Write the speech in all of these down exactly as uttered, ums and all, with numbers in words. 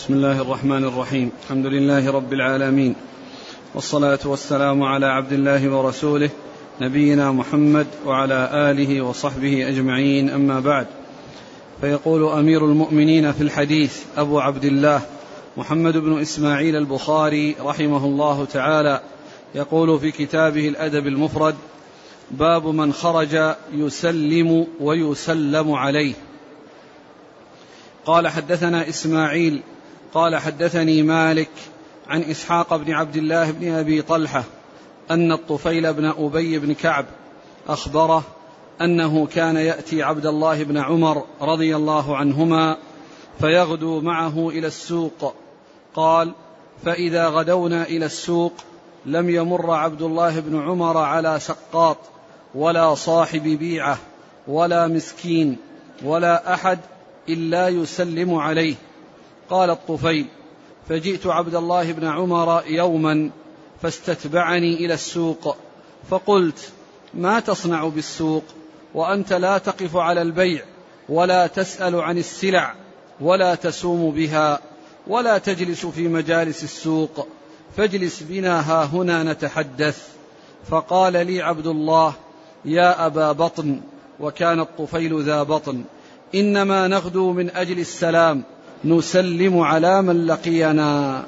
بسم الله الرحمن الرحيم. الحمد لله رب العالمين، والصلاة والسلام على عبد الله ورسوله نبينا محمد وعلى آله وصحبه أجمعين، أما بعد. فيقول أمير المؤمنين في الحديث أبو عبد الله محمد بن إسماعيل البخاري رحمه الله تعالى، يقول في كتابه الأدب المفرد: باب من خرج يسلم ويسلم عليه. قال: حدثنا إسماعيل قال: حدثني مالك عن إسحاق بن عبد الله بن أبي طلحة أن الطفيل بن أبي بن كعب أخبره أنه كان يأتي عبد الله بن عمر رضي الله عنهما فيغدو معه إلى السوق. قال: فإذا غدونا إلى السوق لم يمر عبد الله بن عمر على سقاط ولا صاحب بيعة ولا مسكين ولا أحد إلا يسلم عليه. قال الطفيل: فجئت عبد الله بن عمر يوما فاستتبعني إلى السوق، فقلت: ما تصنع بالسوق وأنت لا تقف على البيع ولا تسأل عن السلع ولا تسوم بها ولا تجلس في مجالس السوق، فاجلس بنا ها هنا نتحدث. فقال لي عبد الله: يا أبا بطن، وكان الطفيل ذا بطن، إنما نغدو من أجل السلام، نسلم على من لقينا.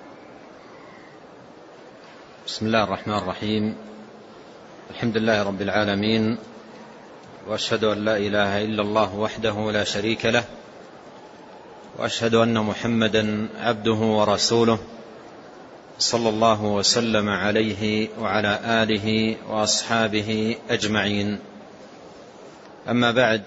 بسم الله الرحمن الرحيم. الحمد لله رب العالمين، وأشهد أن لا إله إلا الله وحده لا شريك له، وأشهد أن محمدا عبده ورسوله، صلى الله وسلم عليه وعلى آله وأصحابه أجمعين. أما بعد،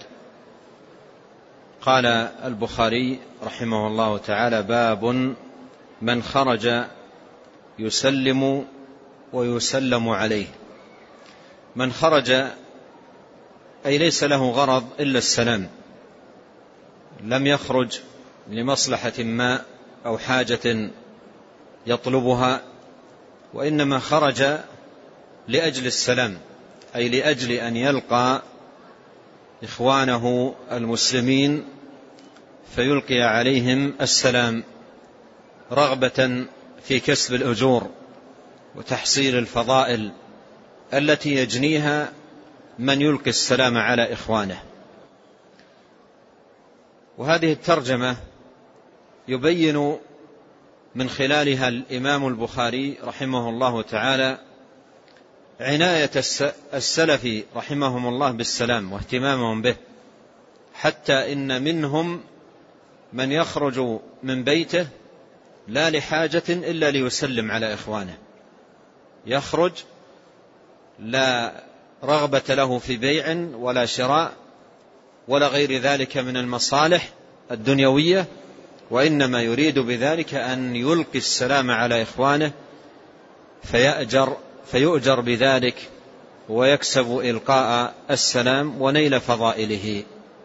قال البخاري رحمه الله تعالى: باب من خرج يسلم ويسلم عليه. من خرج أي ليس له غرض إلا السلام، لم يخرج لمصلحة ما أو حاجة يطلبها، وإنما خرج لأجل السلام، أي لأجل أن يلقى إخوانه المسلمين فيلقي عليهم السلام، رغبة في كسب الأجور وتحصيل الفضائل التي يجنيها من يلقي السلام على إخوانه. وهذه الترجمة يبين من خلالها الإمام البخاري رحمه الله تعالى عناية السلف رحمهم الله بالسلام واهتمامهم به، حتى إن منهم من يخرج من بيته لا لحاجة إلا ليسلم على إخوانه، يخرج لا رغبة له في بيع ولا شراء ولا غير ذلك من المصالح الدنيوية، وإنما يريد بذلك أن يلقي السلام على إخوانه فيأجر فيؤجر بذلك ويكسب إلقاء السلام ونيل فضائله.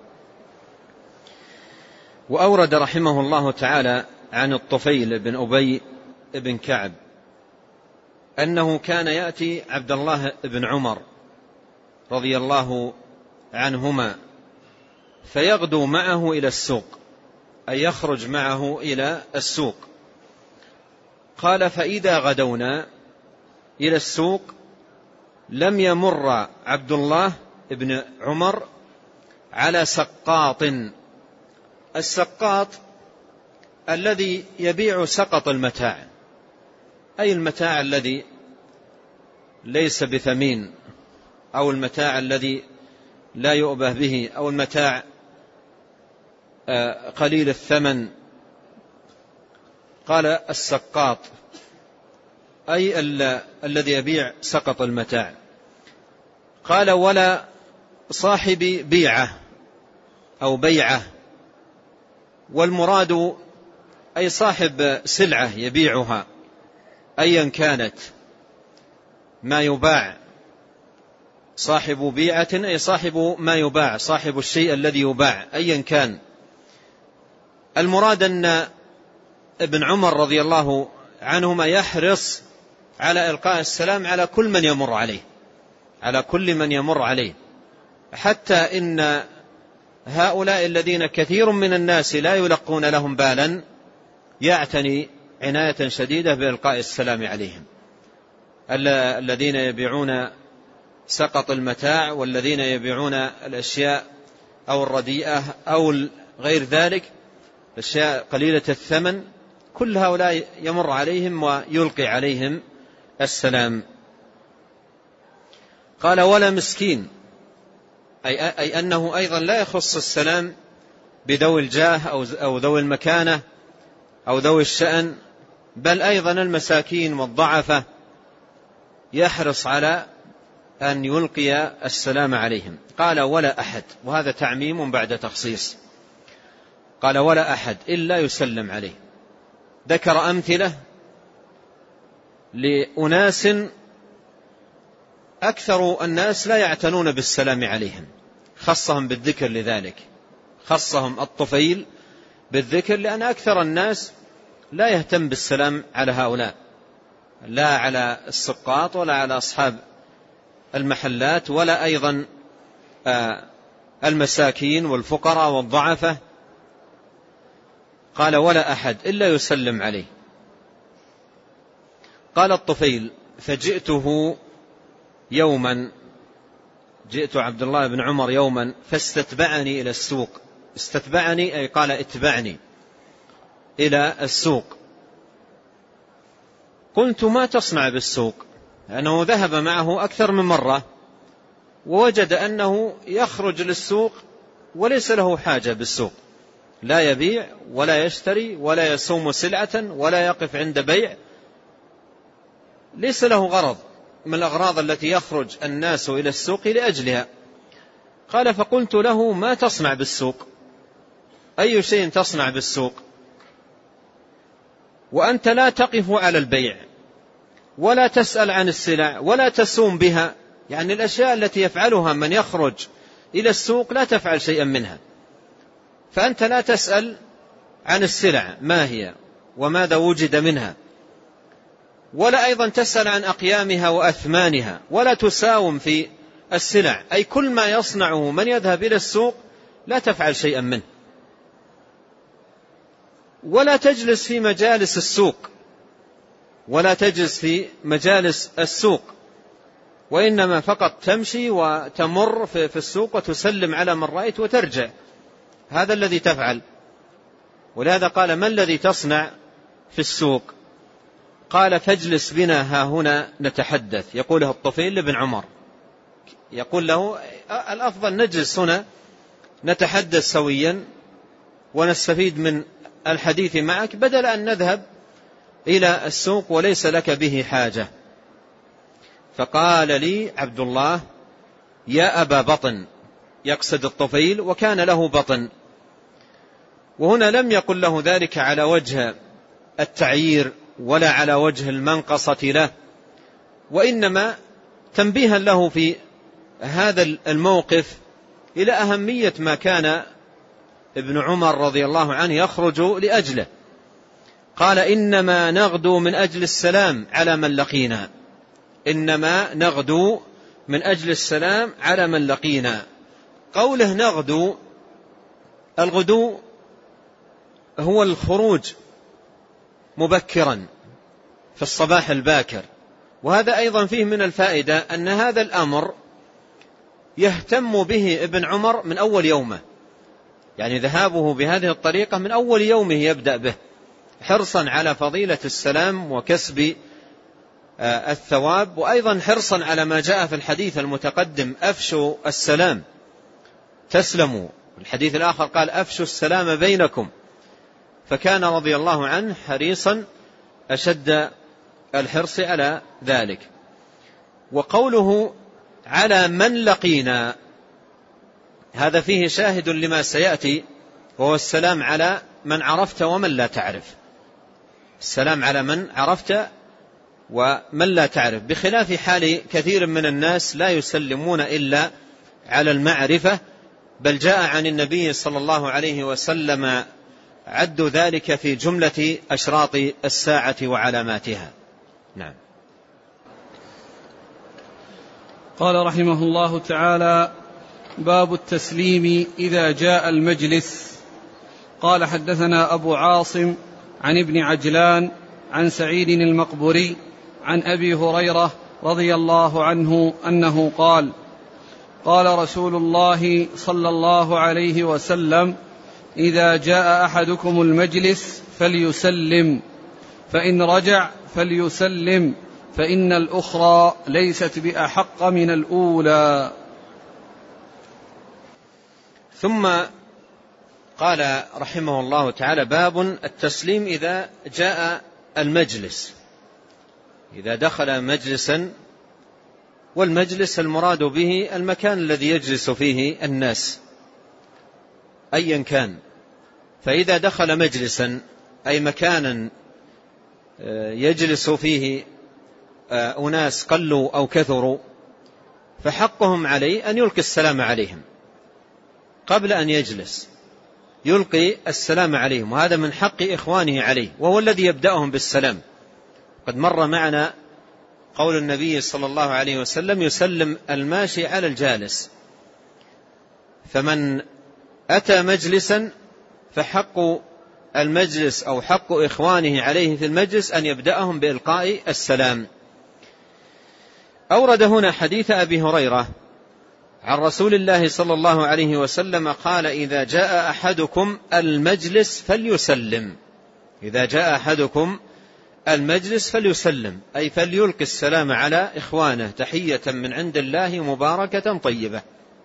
وأورد رحمه الله تعالى عن الطفيل بن أبي بن كعب أنه كان يأتي عبد الله بن عمر رضي الله عنهما فيغدو معه إلى السوق، أي يخرج معه إلى السوق. قال: فإذا غدونا إلى السوق لم يمر عبد الله بن عمر على سقاط. السقاط الذي يبيع سقط المتاع، أي المتاع الذي ليس بثمين، أو المتاع الذي لا يؤبه به، أو المتاع قليل الثمن. قال: السقاط أي الذي يبيع سقط المتاع. قال: ولا صاحب بيعة أو بيعة، والمراد أي صاحب سلعة يبيعها أيا كانت ما يباع. صاحب بيعة أي صاحب ما يباع، صاحب الشيء الذي يباع أيا كان. المراد أن ابن عمر رضي الله عنهما يحرص على إلقاء السلام على كل من يمر عليه، على كل من يمر عليه، حتى إن هؤلاء الذين كثير من الناس لا يلقون لهم بالا يعتني عناية شديدة بإلقاء السلام عليهم. الذين يبيعون سقط المتاع والذين يبيعون الأشياء أو الرديئة أو غير ذلك، الأشياء قليلة الثمن، كل هؤلاء يمر عليهم ويلقي عليهم السلام. قال ولا مسكين، أي, أي أنه أيضا لا يخص السلام بذوي الجاه أو ذوي المكانة أو ذوي الشأن، بل أيضا المساكين والضعفة يحرص على أن يلقي السلام عليهم. قال ولا أحد، وهذا تعميم بعد تخصيص. قال ولا أحد إلا يسلم عليه. ذكر أمثلة لأناس أكثر الناس لا يعتنون بالسلام عليهم، خصهم بالذكر لذلك، خصهم الطفيل بالذكر، لأن أكثر الناس لا يهتم بالسلام على هؤلاء، لا على السقاط ولا على أصحاب المحلات ولا أيضا المساكين والفقراء والضعفة. قال ولا أحد إلا يسلم عليه. قال الطفيل فجئته يوما، جئت عبد الله بن عمر يوما فاستتبعني إلى السوق. استتبعني أي قال اتبعني إلى السوق. قلت ما تصنع بالسوق؟ لأنه ذهب معه أكثر من مرة ووجد أنه يخرج للسوق وليس له حاجة بالسوق، لا يبيع ولا يشتري ولا يصوم سلعة ولا يقف عند بيع، ليس له غرض من الأغراض التي يخرج الناس إلى السوق لأجلها. قال فقلت له ما تصنع بالسوق؟ أي شيء تصنع بالسوق وأنت لا تقف على البيع ولا تسأل عن السلع ولا تسوم بها؟ يعني الأشياء التي يفعلها من يخرج إلى السوق لا تفعل شيئا منها، فأنت لا تسأل عن السلع ما هي وماذا وجد منها، ولا أيضا تسأل عن أقيامها وأثمانها، ولا تساوم في السلع، أي كل ما يصنعه من يذهب إلى السوق لا تفعل شيئا منه، ولا تجلس في مجالس السوق ولا تجلس في مجالس السوق وإنما فقط تمشي وتمر في السوق وتسلم على من رأيت وترجع، هذا الذي تفعل. ولهذا قال ما الذي تصنع في السوق؟ قال فاجلس بنا ها هنا نتحدث. يقوله الطفيل لابن عمر، يقول له الأفضل نجلس هنا نتحدث سويا ونستفيد من الحديث معك بدل أن نذهب إلى السوق وليس لك به حاجة. فقال لي عبد الله يا أبا بطن، يقصد الطفيل وكان له بطن، وهنا لم يقل له ذلك على وجه التعيير ولا على وجه المنقصة له، وإنما تنبيها له في هذا الموقف إلى أهمية ما كان ابن عمر رضي الله عنه يخرج لأجله. قال إنما نغدو من أجل السلام على من لقينا، إنما نغدو من أجل السلام على من لقينا. قوله نغدو، الغدو هو الخروج مبكرا في الصباح الباكر، وهذا أيضا فيه من الفائدة أن هذا الأمر يهتم به ابن عمر من أول يومه، يعني ذهابه بهذه الطريقة من أول يومه يبدأ به، حرصا على فضيلة السلام وكسب الثواب، وأيضا حرصا على ما جاء في الحديث المتقدم أفشوا السلام تسلموا. الحديث الآخر قال أفشوا السلام بينكم، فكان رضي الله عنه حريصا أشد الحرص على ذلك. وقوله على من لقينا هذا فيه شاهد لما سيأتي، وهو السلام على من عرفت ومن لا تعرف، السلام على من عرفت ومن لا تعرف، بخلاف حال كثير من الناس لا يسلمون إلا على المعرفة، بل جاء عن النبي صلى الله عليه وسلم عد ذلك في جملة أشراط الساعة وعلاماتها. نعم. قال رحمه الله تعالى باب التسليم إذا جاء المجلس. قال حدثنا أبو عاصم عن ابن عجلان عن سعيد المقبري عن أبي هريرة رضي الله عنه أنه قال قال رسول الله صلى الله عليه وسلم إذا جاء أحدكم المجلس فليسلم فإن رجع فليسلم فإن الأخرى ليست بأحق من الأولى. ثم قال رحمه الله تعالى باب التسليم إذا جاء المجلس، إذا دخل مجلسا، والمجلس المراد به المكان الذي يجلس فيه الناس أيا كان، فإذا دخل مجلسا أي مكانا يجلس فيه أناس قلوا أو كثروا، فحقهم عليه أن يلقي السلام عليهم قبل أن يجلس، يلقي السلام عليهم، وهذا من حق إخوانه عليه، وهو الذي يبدأهم بالسلام. قد مر معنا قول النبي صلى الله عليه وسلم يسلم الماشي على الجالس، فمن أتى مجلسا فحق المجلس أو حق إخوانه عليه في المجلس أن يبدأهم بإلقاء السلام. أورد هنا حديث أبي هريرة عن رسول الله صلى الله عليه وسلم قال إذا جاء أحدكم المجلس فليسلم، إذا جاء أحدكم المجلس فليسلم أي فليلقي السلام على إخوانه تحية من عند الله مباركة طيبة.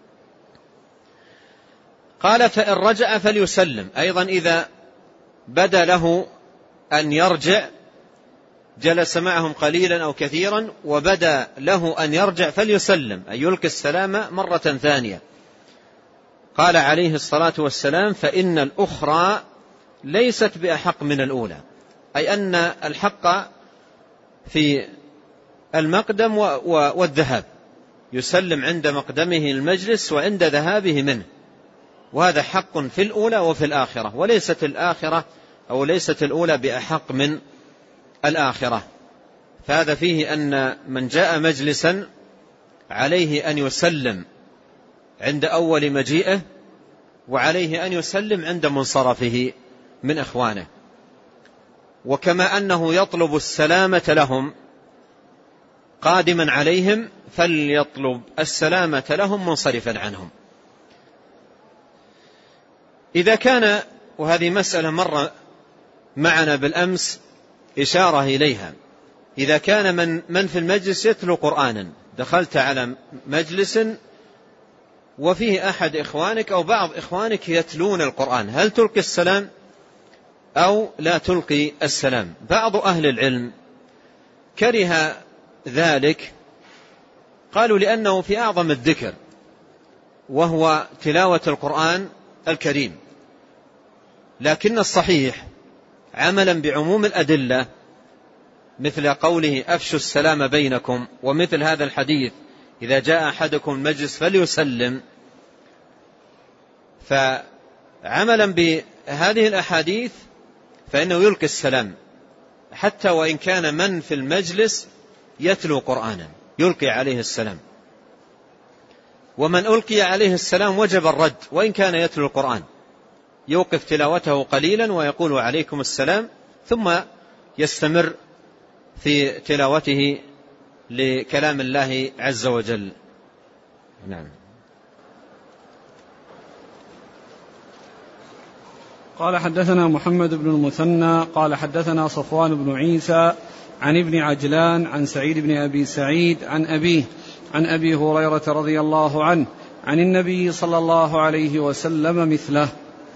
قال فإن رجع فليسلم، أيضا إذا بدا له أن يرجع، جلس معهم قليلا أو كثيرا وبدا له أن يرجع فليسلم أي يلقي السلام مرة ثانية. قال عليه الصلاة والسلام فإن الأخرى ليست بأحق من الأولى، أي أن الحق في المقدم والذهاب، يسلم عند مقدمه المجلس وعند ذهابه منه، وهذا حق في الأولى وفي الآخرة، وليست الآخرة أو ليست الأولى بأحق من الآخرة. فهذا فيه أن من جاء مجلسا عليه أن يسلم عند أول مجيئه، وعليه أن يسلم عند منصرفه من إخوانه، وكما أنه يطلب السلامة لهم قادما عليهم فليطلب السلامة لهم منصرفا عنهم. إذا كان، وهذه مسألة مر معنا بالأمس إشارة إليها، إذا كان من, من في المجلس يتلو قرآنا، دخلت على مجلس وفيه أحد إخوانك أو بعض إخوانك يتلون القرآن، هل تلقي السلام أو لا تلقي السلام؟ بعض أهل العلم كره ذلك، قالوا لأنه في أعظم الذكر وهو تلاوة القرآن الكريم، لكن الصحيح عملا بعموم الأدلة مثل قوله أفشوا السلام بينكم، ومثل هذا الحديث إذا جاء أحدكم المجلس فليسلم، فعملا بهذه الأحاديث فإنه يلقي السلام حتى وإن كان من في المجلس يتلو قرآنا يلقي عليه السلام، ومن ألقي عليه السلام وجب الرد وإن كان يتلو القرآن، يوقف تلاوته قليلا ويقول عليكم السلام ثم يستمر في تلاوته لكلام الله عز وجل. نعم. قال حدثنا محمد بن المثنى قال حدثنا صفوان بن عيسى عن ابن عجلان عن سعيد بن أبي سعيد عن أبيه عن أبي هريرة رضي الله عنه عن النبي صلى الله عليه وسلم مثله.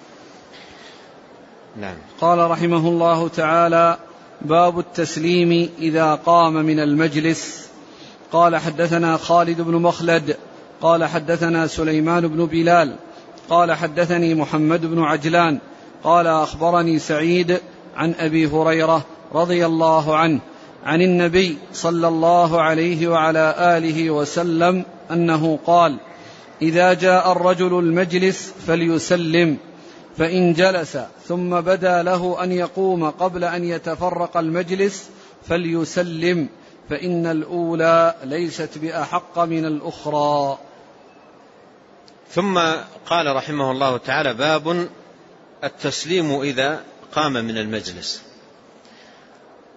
نعم. قال رحمه الله تعالى باب التسليم إذا قام من المجلس. قال حدثنا خالد بن مخلد قال حدثنا سليمان بن بلال قال حدثني محمد بن عجلان قال أخبرني سعيد عن أبي هريرة رضي الله عنه عن النبي صلى الله عليه وعلى آله وسلم أنه قال إذا جاء الرجل المجلس فليسلم، فإن جلس ثم بدا له أن يقوم قبل أن يتفرق المجلس فليسلم، فإن الأولى ليست بأحق من الأخرى. ثم قال رحمه الله تعالى باب التسليم إذا قام من المجلس.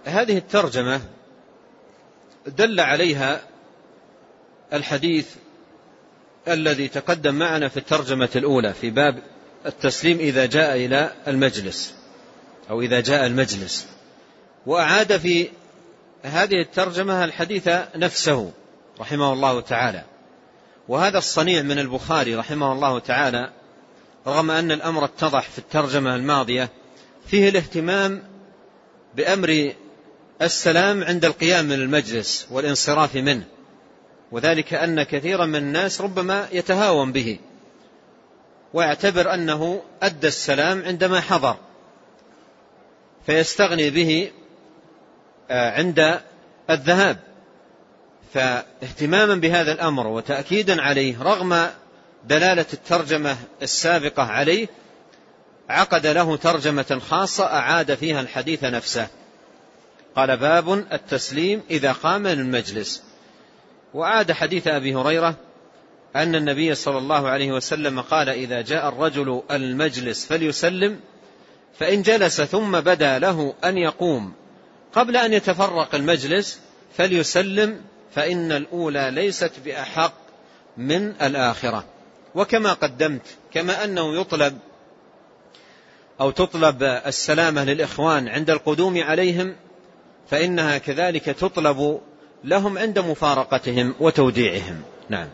هذه الترجمة دل عليها الحديث الذي تقدم معنا في الترجمة الأولى في باب التسليم إذا جاء إلى المجلس أو إذا جاء المجلس، وأعاد في هذه الترجمة الحديث نفسه رحمه الله تعالى. وهذا الصنيع من البخاري رحمه الله تعالى، رغم أن الأمر اتضح في الترجمة الماضية، فيه الاهتمام بأمر السلام عند القيام من المجلس والانصراف منه، وذلك أن كثيرا من الناس ربما يتهاون به ويعتبر أنه أدى السلام عندما حضر، فيستغني به عند الذهاب. فاهتماما بهذا الأمر وتأكيدا عليه رغم دلالة الترجمة السابقة عليه، عقد له ترجمة خاصة أعاد فيها الحديث نفسه. قال: باب التسليم إذا قام من المجلس. وعاد حديث أبي هريرة أن النبي صلى الله عليه وسلم قال: إذا جاء الرجل المجلس فليسلم، فإن جلس ثم بدا له أن يقوم قبل أن يتفرق المجلس فليسلم، فإن الأولى ليست بأحق من الآخرة. وكما قدمت، كما أنه يطلب أو تطلب السلامة للإخوان عند القدوم عليهم، فإنها كذلك تطلب لهم عند مفارقتهم وتوديعهم. نعم.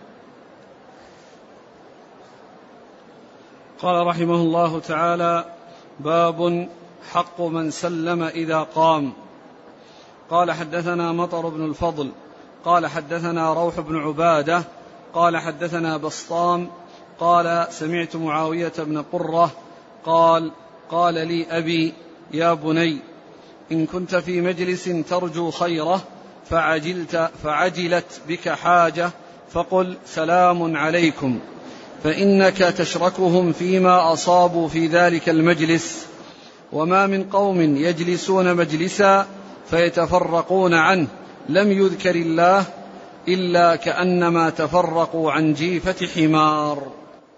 قال رحمه الله تعالى: باب حق من سلم إذا قام. قال: حدثنا مطر بن الفضل قال حدثنا روح بن عبادة قال حدثنا بسطام قال: سمعت معاوية بن قرة قال: قال لي أبي: يا بني، إن كنت في مجلس ترجو خيره فعجلت فعجلت بك حاجة فقل: سلام عليكم، فإنك تشركهم فيما أصابوا في ذلك المجلس. وما من قوم يجلسون مجلسا فيتفرقون عنه لم يذكر الله إلا كأنما تفرقوا عن جيفة حمار.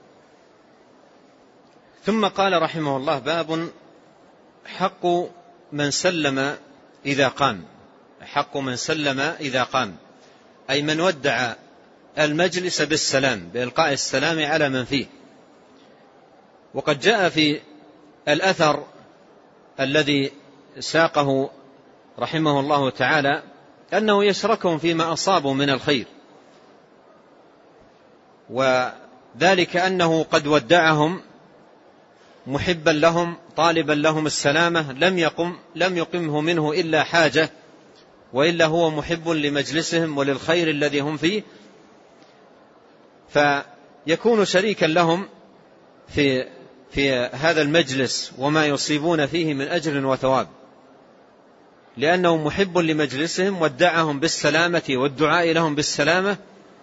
ثم قال رحمه الله: باب حق من سلم إذا قام. حق من سلم إذا قام، أي من ودع المجلس بالسلام، بإلقاء السلام على من فيه. وقد جاء في الأثر الذي ساقه رحمه الله تعالى أنه يشركهم فيما أصابوا من الخير، وذلك أنه قد ودعهم محبا لهم طالبا لهم السلامة، لم يقم لم يقمه منه إلا حاجة، وإلا هو محب لمجلسهم وللخير الذي هم فيه، فيكون شريكا لهم في في هذا المجلس وما يصيبون فيه من أجر وثواب، لأنه محب لمجلسهم ودعهم بالسلامة والدعاء لهم بالسلامة،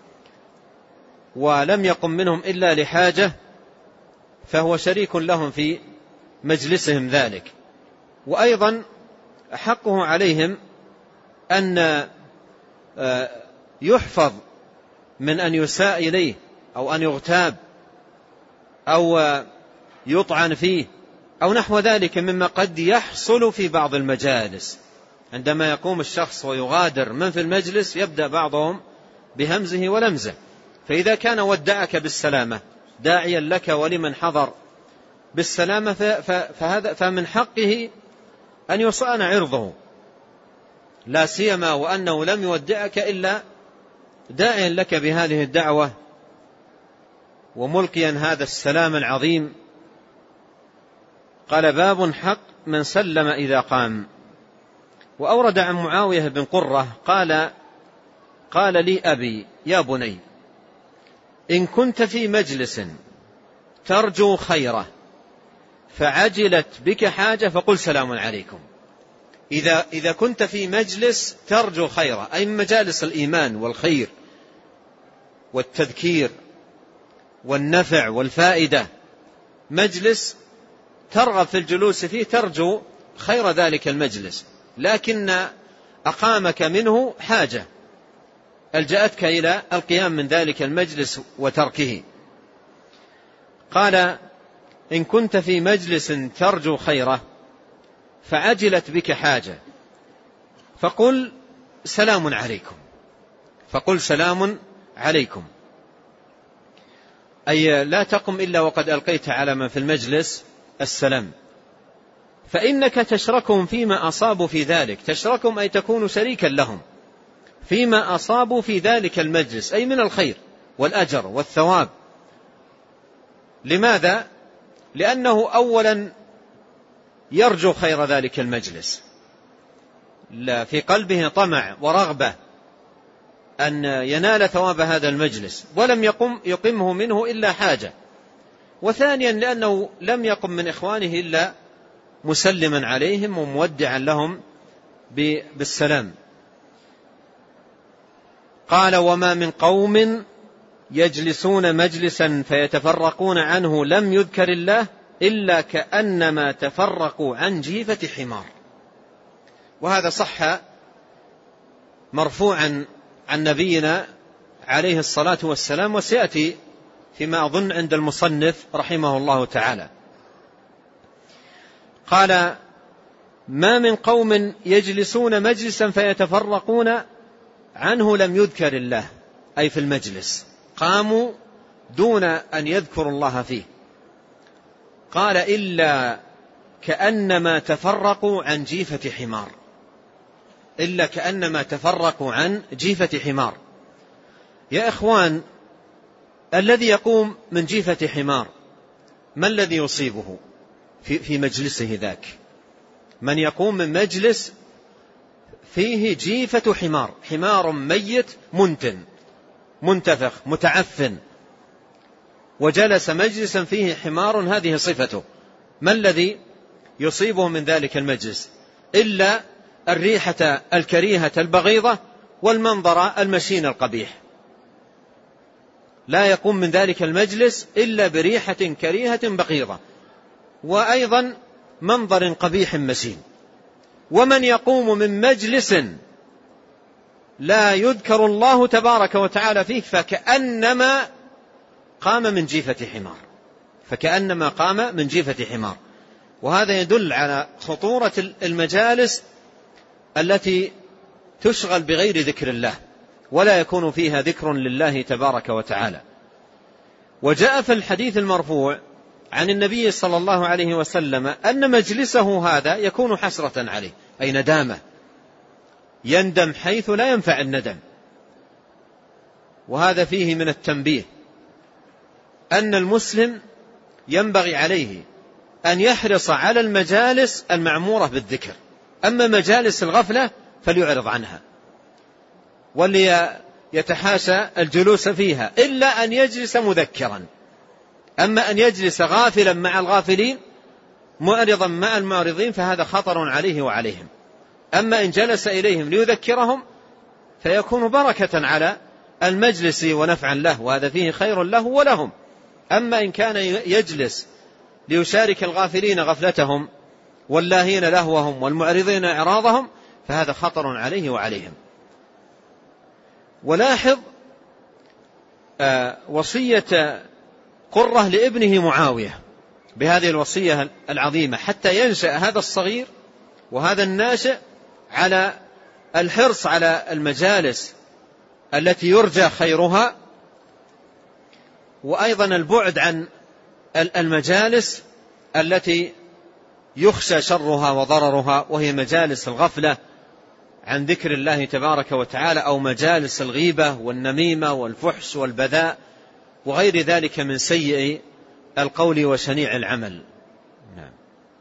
ولم يقم منهم إلا لحاجة، فهو شريك لهم في مجلسهم ذلك. وأيضا حقه عليهم أن يحفظ من أن يساء إليه أو أن يغتاب أو يطعن فيه أو نحو ذلك مما قد يحصل في بعض المجالس. عندما يقوم الشخص ويغادر من في المجلس يبدأ بعضهم بهمزه ولمزه، فإذا كان ودعك بالسلامة داعيا لك ولمن حضر بالسلامة فهذا فمن حقه أن يصان عرضه، لا سيما وأنه لم يودعك إلا داعيا لك بهذه الدعوة وملقيا هذا السلام العظيم. قال: باب حق من سلم إذا قام. وأورد عن معاوية بن قرة قال: قال لي أبي: يا بني، إن كنت في مجلس ترجو خيره فعجلت بك حاجة فقل: سلام عليكم. إذا, إذا كنت في مجلس ترجو خيره، أي من مجالس الإيمان والخير والتذكير والنفع والفائدة، مجلس ترغب في الجلوس فيه ترجو خير ذلك المجلس، لكن أقامك منه حاجة ألجأتك إلى القيام من ذلك المجلس وتركه. قال: إن كنت في مجلس ترجو خيره فعجلت بك حاجة فقل سلام عليكم، فقل سلام عليكم، أي لا تقم إلا وقد ألقيت على من في المجلس السلام، فإنك تشركهم فيما أصابوا في ذلك. تشركهم أي تكون شريكا لهم فيما أصابوا في ذلك المجلس، أي من الخير والأجر والثواب. لماذا؟ لأنه أولا يرجو خير ذلك المجلس، لا في قلبه طمع ورغبة أن ينال ثواب هذا المجلس، ولم يقم يقمه منه إلا حاجة. وثانيا لأنه لم يقم من إخوانه إلا مسلما عليهم ومودعا لهم بالسلام. قال: وما من قوم يجلسون مجلسا فيتفرقون عنه لم يذكر الله إلا كأنما تفرقوا عن جيفة حمار. وهذا صح مرفوعا عن نبينا عليه الصلاة والسلام، وسيأتي فيما أظن عند المصنف رحمه الله تعالى. قال: ما من قوم يجلسون مجلسا فيتفرقون عنه لم يذكر الله، أي في المجلس قاموا دون أن يذكروا الله فيه. قال: إلا كأنما تفرقوا عن جيفة حمار، إلا كأنما تفرقوا عن جيفة حمار. يا إخوان، الذي يقوم من جيفة حمار ما الذي يصيبه في, في مجلسه ذاك؟ من يقوم من مجلس فيه جيفة حمار، حمار ميت منتن منتفخ متعفن، وجلس مجلسا فيه حمار هذه صفته، ما الذي يصيبه من ذلك المجلس؟ إلا الريحة الكريهة البغيضة والمنظر المشين القبيح. لا يقوم من ذلك المجلس إلا بريحة كريهة بغيضة، وأيضا منظر قبيح مشين. ومن يقوم من مجلس لا يذكر الله تبارك وتعالى فيه فكأنما قام من جيفة حمار، فكأنما قام من جيفة حمار. وهذا يدل على خطورة المجالس التي تشغل بغير ذكر الله ولا يكون فيها ذكر لله تبارك وتعالى. وجاء في الحديث المرفوع عن النبي صلى الله عليه وسلم أن مجلسه هذا يكون حسرة عليه، أي ندامة، يندم حيث لا ينفع الندم. وهذا فيه من التنبيه أن المسلم ينبغي عليه أن يحرص على المجالس المعمورة بالذكر، أما مجالس الغفلة فليعرض عنها وليتحاشى الجلوس فيها، إلا أن يجلس مذكرا. أما أن يجلس غافلا مع الغافلين معرضا مع المعرضين فهذا خطر عليه وعليهم. أما إن جلس إليهم ليذكرهم فيكون بركة على المجلس ونفعا له، وهذا فيه خير له ولهم. أما إن كان يجلس ليشارك الغافلين غفلتهم واللاهين لهوهم والمعرضين إعراضهم فهذا خطر عليه وعليهم. ولاحظ وصية قرة لابنه معاوية بهذه الوصية العظيمة حتى ينشأ هذا الصغير وهذا الناشئ على الحرص على المجالس التي يرجى خيرها، وأيضا البعد عن المجالس التي يخشى شرها وضررها، وهي مجالس الغفلة عن ذكر الله تبارك وتعالى، أو مجالس الغيبة والنميمة والفحش والبذاء وغير ذلك من سيء القول وشنيع العمل. نعم.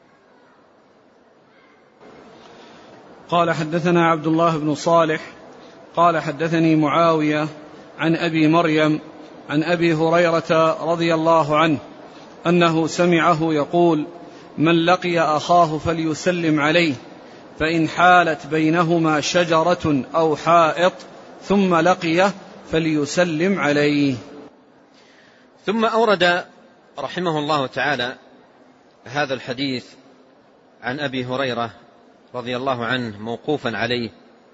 قال: حدثنا عبد الله بن صالح قال حدثني معاوية عن أبي مريم عن أبي هريرة رضي الله عنه أنه سمعه يقول: من لقي أخاه فليسلم عليه، فإن حالت بينهما شجرة أو حائط ثم لقيه فليسلم عليه. ثم أورد رحمه الله تعالى هذا الحديث عن أبي هريرة رضي الله عنه موقوفا عليه.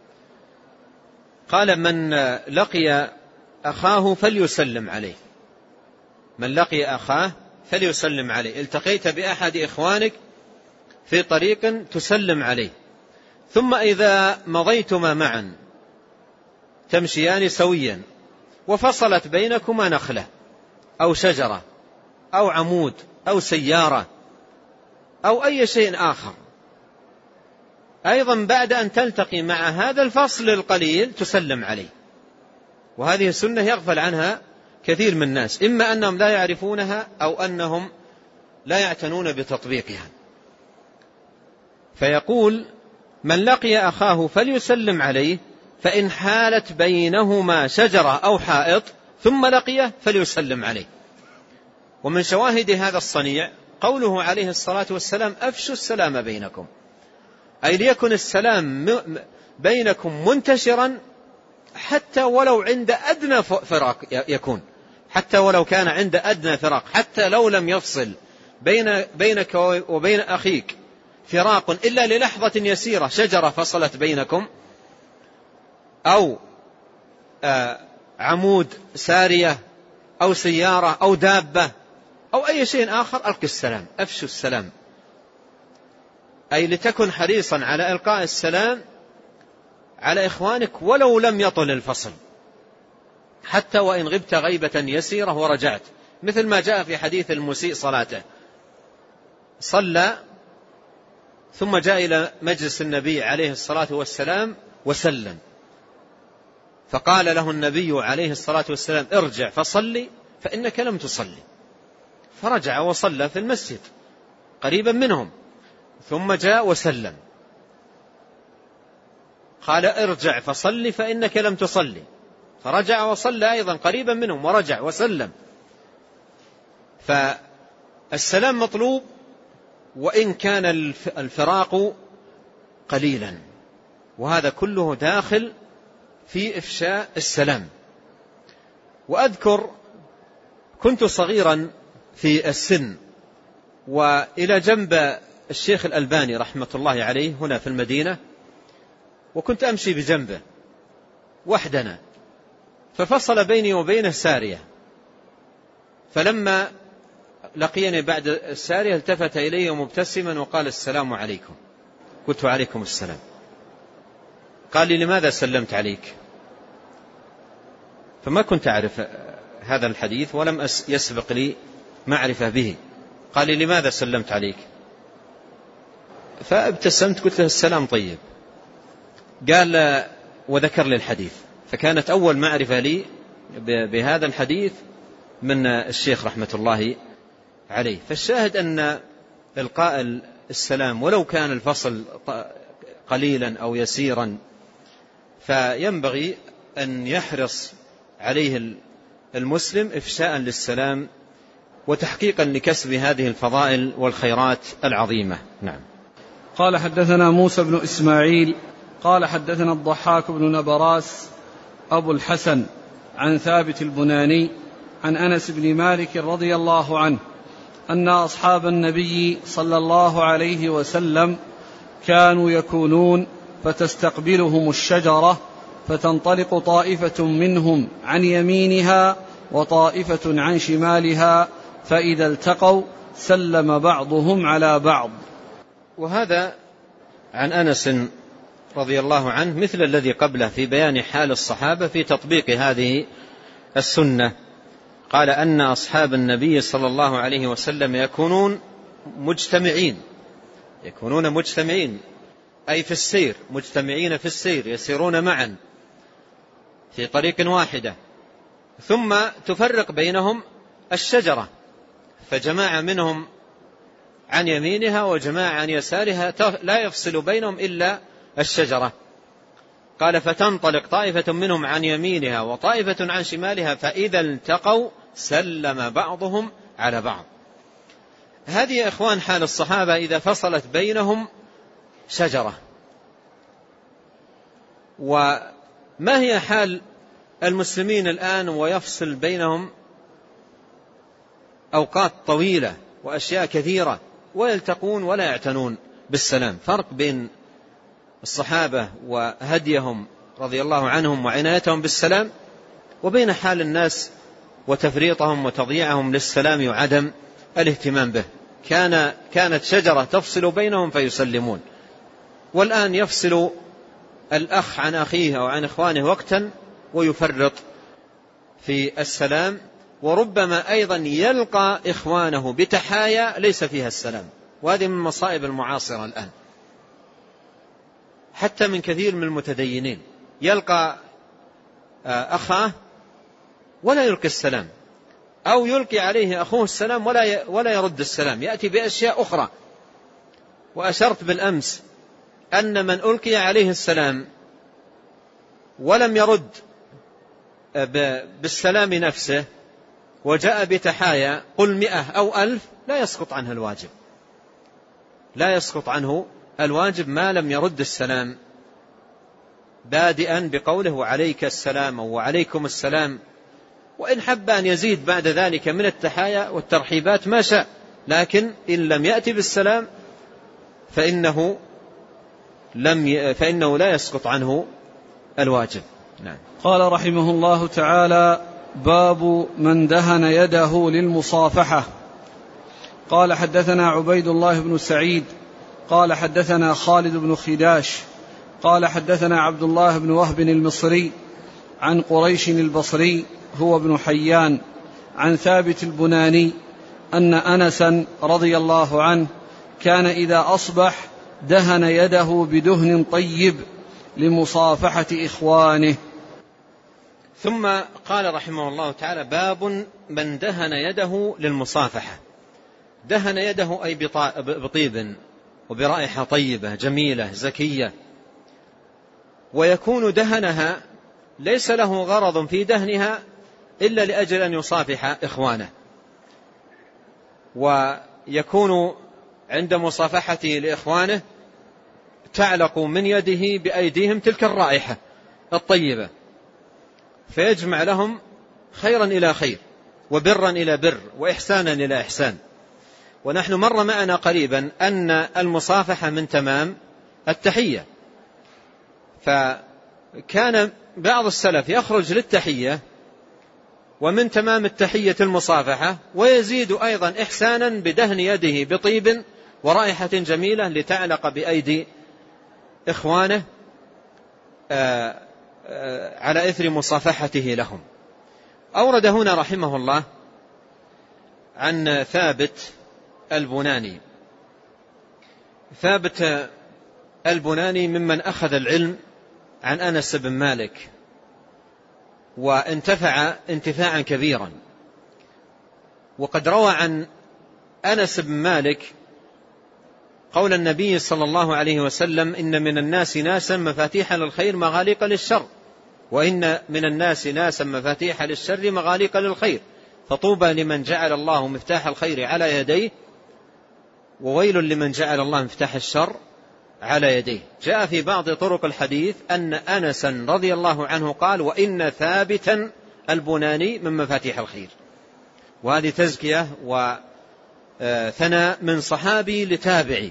قال: من لقي أخاه فليسلم عليه، من لقي أخاه فليسلم عليه. التقيت بأحد إخوانك في طريق تسلم عليه، ثم إذا مضيتما معا تمشيان سويا وفصلت بينكما نخلة أو شجرة أو عمود أو سيارة أو أي شيء آخر، أيضا بعد أن تلتقي مع هذا الفصل القليل تسلم عليه. وهذه السنة يغفل عنها كثير من الناس، إما أنهم لا يعرفونها أو أنهم لا يعتنون بتطبيقها. فيقول: من لقي أخاه فليسلم عليه، فإن حالت بينهما شجرة أو حائط ثم لقيه فليسلم عليه. ومن شواهد هذا الصنيع قوله عليه الصلاة والسلام: أفشوا السلام بينكم، أي ليكن السلام بينكم منتشرا حتى ولو عند أدنى فراق يكون، حتى ولو كان عند أدنى فراق، حتى لو لم يفصل بين بينك وبين أخيك فراق إلا للحظة يسيرة، شجرة فصلت بينكم أو عمود سارية أو سيارة أو دابة أو أي شيء آخر، ألقي السلام، أفشوا السلام، أي لتكن حريصا على إلقاء السلام على إخوانك ولو لم يطل الفصل، حتى وإن غبت غيبة يسيرة ورجعت، مثل ما جاء في حديث المسيء صلاته، صلى ثم جاء إلى مجلس النبي عليه الصلاة والسلام وسلم، فقال له النبي عليه الصلاة والسلام: ارجع فصلي فإنك لم تصلي. فرجع وصلى في المسجد قريبا منهم، ثم جاء وسلم، قال: ارجع فصلي فإنك لم تصلي. فرجع وصلى أيضا قريبا منهم ورجع وسلم. فالسلام مطلوب وإن كان الفراق قليلا، وهذا كله داخل في إفشاء السلام. وأذكر كنت صغيرا في السن، وإلى جنب الشيخ الألباني رحمة الله عليه هنا في المدينة، وكنت أمشي بجنبه وحدنا، ففصل بيني وبينه سارية، فلما لقيني بعد السارية التفت إلي مبتسما وقال: السلام عليكم. قلت: عليكم السلام. قال لي: لماذا سلمت عليك؟ فما كنت أعرف هذا الحديث ولم يسبق لي معرفة به. قال لي: لماذا سلمت عليك؟ فابتسمت قلت له: السلام طيب. قال وذكر لي الحديث، فكانت أول معرفة لي بهذا الحديث من الشيخ رحمة الله عليه. فالشاهد أن إلقاء السلام ولو كان الفصل قليلا أو يسيرا فينبغي أن يحرص عليه المسلم إفشاء للسلام وتحقيقا لكسب هذه الفضائل والخيرات العظيمة. نعم. قال: حدثنا موسى بن إسماعيل قال حدثنا الضحاك بن نبراس أبو الحسن عن ثابت البناني عن أنس بن مالك رضي الله عنه أن أصحاب النبي صلى الله عليه وسلم كانوا يكونون فتستقبلهم الشجرة فتنطلق طائفة منهم عن يمينها وطائفة عن شمالها، فإذا التقوا سلم بعضهم على بعض. وهذا عن أنس رضي الله عنه مثل الذي قبله في بيان حال الصحابة في تطبيق هذه السنة. قال أن أصحاب النبي صلى الله عليه وسلم يكونون مجتمعين يكونون مجتمعين أي في السير، مجتمعين في السير، يسيرون معا في طريق واحدة، ثم تفرق بينهم الشجرة، فجماعة منهم عن يمينها وجماعة عن يسارها لا يفصل بينهم إلا الشجرة. قال: فتنطلق طائفة منهم عن يمينها وطائفة عن شمالها، فإذا التقوا سلم بعضهم على بعض. هذه يا إخوان حال الصحابة إذا فصلت بينهم شجرة. وما هي حال المسلمين الآن ويفصل بينهم أوقات طويلة وأشياء كثيرة ويلتقون ولا يعتنون بالسلام؟ فرق بين الصحابة وهديهم رضي الله عنهم وعنايتهم بالسلام وبين حال الناس وتفريطهم وتضييعهم للسلام وعدم الاهتمام به. كان كانت شجرة تفصل بينهم فيسلمون، والآن يفصل الأخ عن أخيه أو عن إخوانه وقتا ويفرط في السلام، وربما أيضا يلقى إخوانه بتحايا ليس فيها السلام. وهذه من مصائب المعاصرة الآن، حتى من كثير من المتدينين يلقى أخاه ولا يلقي السلام، أو يلقي عليه أخوه السلام ولا ولا يرد السلام، يأتي بأشياء أخرى. وأشرت بالأمس أن من ألقي عليه السلام ولم يرد بالسلام نفسه وجاء بتحايا قل مئة أو ألف لا يسقط عنه الواجب، لا يسقط عنه الواجب ما لم يرد السلام، بادئا بقوله وعليك السلام أو وعليكم السلام، وإن حب أن يزيد بعد ذلك من التحايا والترحيبات ما شاء، لكن إن لم يأتي بالسلام فإنه, لم ي... فإنه لا يسقط عنه الواجب. نعم. قال رحمه الله تعالى: باب من دهن يده للمصافحة. قال حدثنا عبيد الله بن سعيد قال حدثنا خالد بن خداش قال حدثنا عبد الله بن وهب المصري عن قريش البصري هو ابن حيان عن ثابت البناني أن أنسا رضي الله عنه كان إذا أصبح دهن يده بدهن طيب لمصافحة إخوانه. ثم قال رحمه الله تعالى: باب من دهن يده للمصافحة. دهن يده أي بطيب وبرائحة طيبة جميلة زكية، ويكون دهنها ليس له غرض في دهنها إلا لأجل أن يصافح إخوانه، ويكون عند مصافحته لإخوانه تعلق من يده بأيديهم تلك الرائحة الطيبة، فيجمع لهم خيرا إلى خير وبرا إلى بر وإحسانا إلى إحسان. ونحن مر معنا قريبا أن المصافحة من تمام التحية، فكان بعض السلف يخرج للتحية ومن تمام التحية المصافحة، ويزيد أيضا إحسانا بدهن يده بطيب ورائحة جميلة لتعلق بأيدي إخوانه على إثر مصافحته لهم. أورد هنا رحمه الله عن ثابت البناني. ثابت البناني ممن أخذ العلم عن أنس بن مالك وانتفع انتفاعا كبيرا، وقد روى عن أنس بن مالك قول النبي صلى الله عليه وسلم: إن من الناس ناسا مفاتيح للخير مغاليق للشر، وإن من الناس ناسا مفاتيح للشر مغاليق للخير، فطوبى لمن جعل الله مفتاح الخير على يديه، وويل لمن جعل الله مفتاح الشر على يديه. جاء في بعض طرق الحديث أن أنسا رضي الله عنه قال: وإن ثابتا البناني من مفاتيح الخير. وهذه تزكية وثناء من صحابي لتابعي،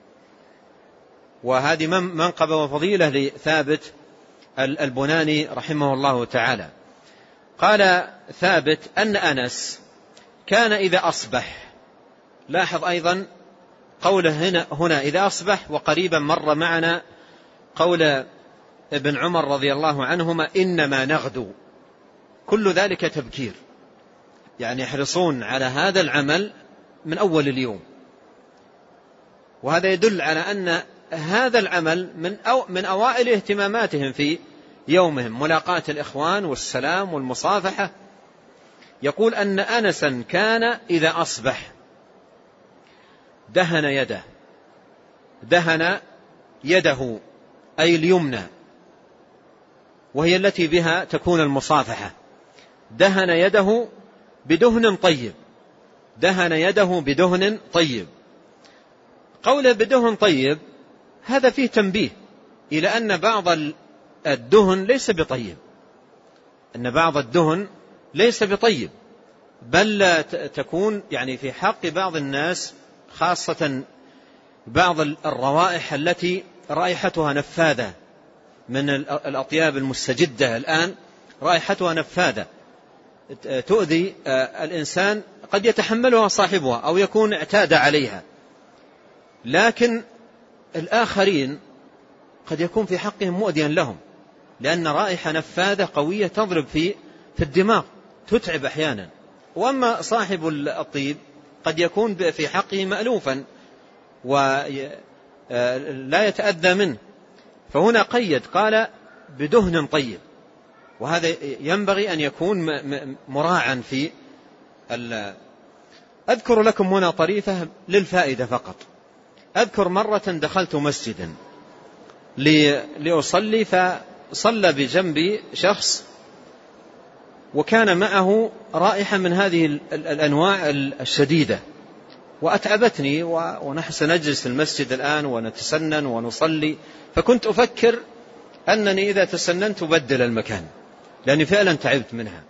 وهذه منقبة وفضيلة لثابت البناني رحمه الله تعالى. قال ثابت أن أنس كان إذا أصبح، لاحظ أيضا قوله هنا, هنا إذا أصبح، وقريبا مر معنا قول ابن عمر رضي الله عنهما: إنما نغدو. كل ذلك تبكير، يعني يحرصون على هذا العمل من أول اليوم، وهذا يدل على أن هذا العمل من, أو من أوائل اهتماماتهم في يومهم، ملاقاة الإخوان والسلام والمصافحة. يقول أن أنسا كان إذا أصبح دهن يده، دهن يده أي اليمنى، وهي التي بها تكون المصافحة، دهن يده بدهن طيب، دهن يده بدهن طيب. قوله بدهن طيب هذا فيه تنبيه إلى أن بعض الدهن ليس بطيب، أن بعض الدهن ليس بطيب، بل تكون يعني في حق بعض الناس، خاصة بعض الروائح التي رائحتها نفاذة من الأطياب المستجدة الآن، رائحتها نفاذة تؤذي الإنسان، قد يتحملها صاحبها أو يكون اعتاد عليها، لكن الآخرين قد يكون في حقهم مؤذيا لهم، لأن رائحة نفاذة قوية تضرب في في الدماغ تتعب أحيانا. وأما صاحب الطيب قد يكون في حقه مألوفا ولا يتأذى منه، فهنا قيد قال بدهن طيب، وهذا ينبغي أن يكون مراعا في. أذكر لكم هنا طريفة للفائدة فقط. أذكر مرة دخلت مسجدا لأصلي، فصلى بجنبي شخص وكان معه رائحة من هذه الأنواع الشديدة وأتعبتني، ونحن سنجلس في المسجد الآن ونتسنن ونصلي، فكنت أفكر أنني إذا تسننت أبدل المكان لأني فعلا تعبت منها.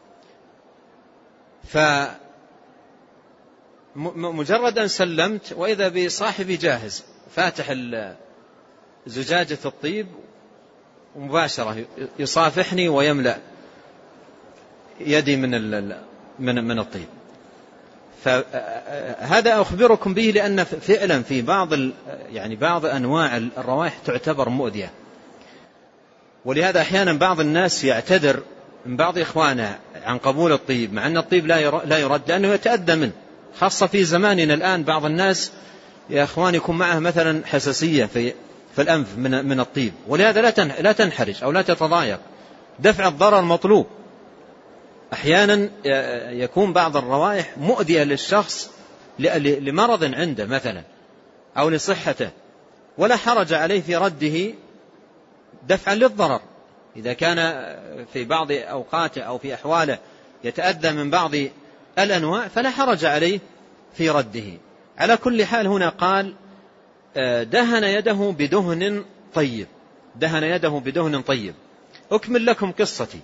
فمجرد أن سلمت وإذا بصاحبي جاهز فاتح زجاجة الطيب مباشرة يصافحني ويملأ يدي من من من الطيب. فهذا أخبركم به لأن فعلا في بعض يعني بعض أنواع الروائح تعتبر مؤذية، ولهذا أحيانا بعض الناس يعتذر من بعض إخوانه عن قبول الطيب مع أن الطيب لا يرد لأنه يتأذى منه، خاصة في زماننا الآن. بعض الناس يا إخوان يكون معه مثلا حساسية في في الأنف من من الطيب، ولهذا لا لا تنحرج أو لا تتضايق، دفع الضرر مطلوب. أحيانا يكون بعض الروائح مؤذية للشخص لمرض عنده مثلا أو لصحته، ولا حرج عليه في رده دفعا للضرر. إذا كان في بعض أوقاته أو في أحواله يتأذى من بعض الأنواع فلا حرج عليه في رده. على كل حال هنا قال دهن يده بدهن طيب، دهن يده بدهن طيب. أكمل لكم قصتي.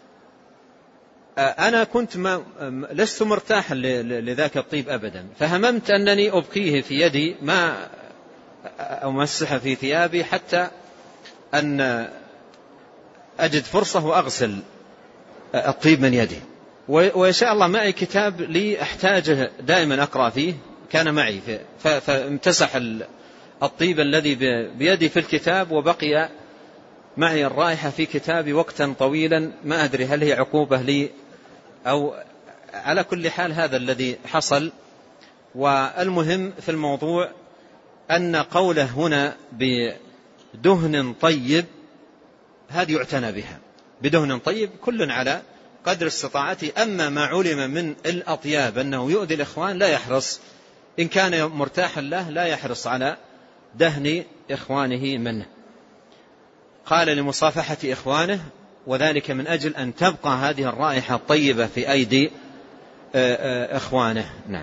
أنا كنت ما لست مرتاحا لذاك الطيب أبدا، فهممت أنني أبقيه في يدي ما أمسح في ثيابي حتى أن أجد فرصة وأغسل الطيب من يدي. وإن شاء الله معي كتاب لي أحتاجه دائما أقرأ فيه، كان معي فامتسح الطيب الذي بيدي في الكتاب، وبقي معي الرائحة في كتابي وقتا طويلا. ما أدري هل هي عقوبة لي أو على كل حال هذا الذي حصل. والمهم في الموضوع أن قوله هنا بدهن طيب هذه يعتنى بها، بدهن طيب كل على قدر استطاعته. أما ما علم من الأطياب أنه يؤذي الإخوان لا يحرص، إن كان مرتاحا له لا يحرص على دهن إخوانه منه. قال لمصافحة إخوانه، وذلك من أجل أن تبقى هذه الرائحة الطيبة في أيدي إخوانه. نعم.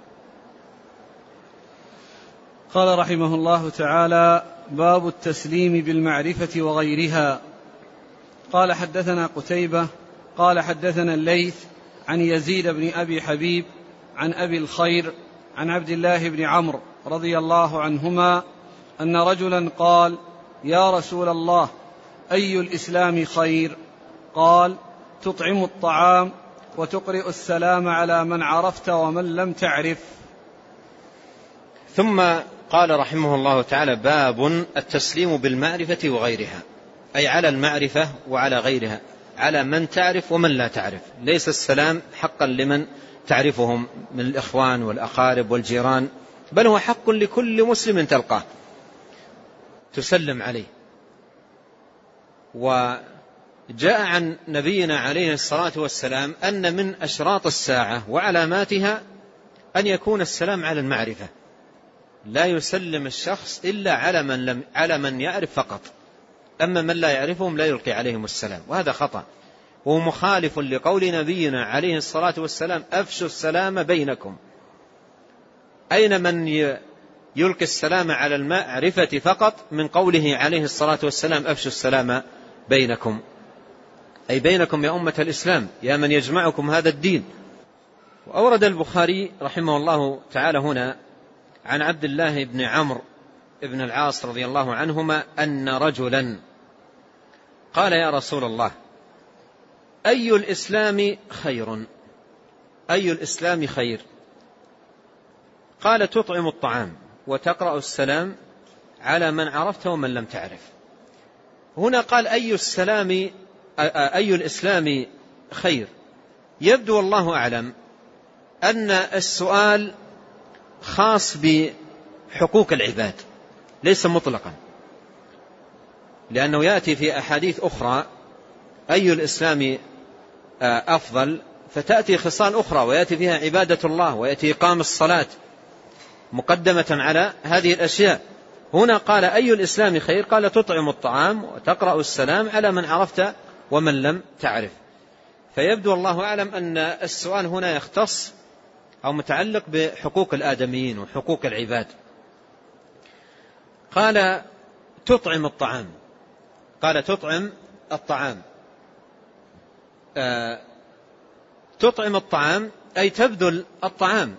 قال رحمه الله تعالى: باب التسليم بالمعرفة وغيرها. قال حدثنا قتيبة قال حدثنا الليث عن يزيد بن أبي حبيب عن أبي الخير عن عبد الله بن عمرو رضي الله عنهما أن رجلا قال: يا رسول الله، أي الإسلام خير؟ قال: تطعم الطعام وتقرئ السلام على من عرفت ومن لم تعرف. ثم قال رحمه الله تعالى: باب التسليم بالمعرفة وغيرها، أي على المعرفة وعلى غيرها، على من تعرف ومن لا تعرف. ليس السلام حقا لمن تعرفهم من الإخوان والأقارب والجيران، بل هو حق لكل مسلم تلقاه تسلم عليه. وجاء عن نبينا عليه الصلاة والسلام أن من أشراط الساعة وعلاماتها أن يكون السلام على المعرفة، لا يسلم الشخص إلا على من, لم على من يعرف فقط، أما من لا يعرفهم لا يلقي عليهم السلام، وهذا خطأ، وهو مخالف لقول نبينا عليه الصلاة والسلام: أفشوا السلام بينكم. أين من يلقي السلام على المعرفة فقط من قوله عليه الصلاة والسلام: أفشوا السلام بينكم، أي بينكم يا أمة الإسلام، يا من يجمعكم هذا الدين. وأورد البخاري رحمه الله تعالى هنا عن عبد الله بن عمرو بن العاص رضي الله عنهما أن رجلا قال: يا رسول الله، أي الإسلام خير؟ أي الإسلام خير؟ قال: تطعم الطعام وتقرأ السلام على من عرفت ومن لم تعرف. هنا قال أي السلام أي الإسلام خير. يبدو والله أعلم أن السؤال خاص بحقوق العباد ليس مطلقا، لأنه يأتي في أحاديث أخرى أي الإسلام أفضل، فتأتي خصال أخرى ويأتي فيها عبادة الله، ويأتي إقام الصلاة مقدمة على هذه الأشياء. هنا قال أي الإسلام خير؟ قال تطعم الطعام وتقرأ السلام على من عرفت ومن لم تعرف. فيبدو الله أعلم أن السؤال هنا يختص أو متعلق بحقوق الآدميين وحقوق العباد. قال تطعم الطعام، قال تطعم الطعام. آه تطعم الطعام أي تبذل الطعام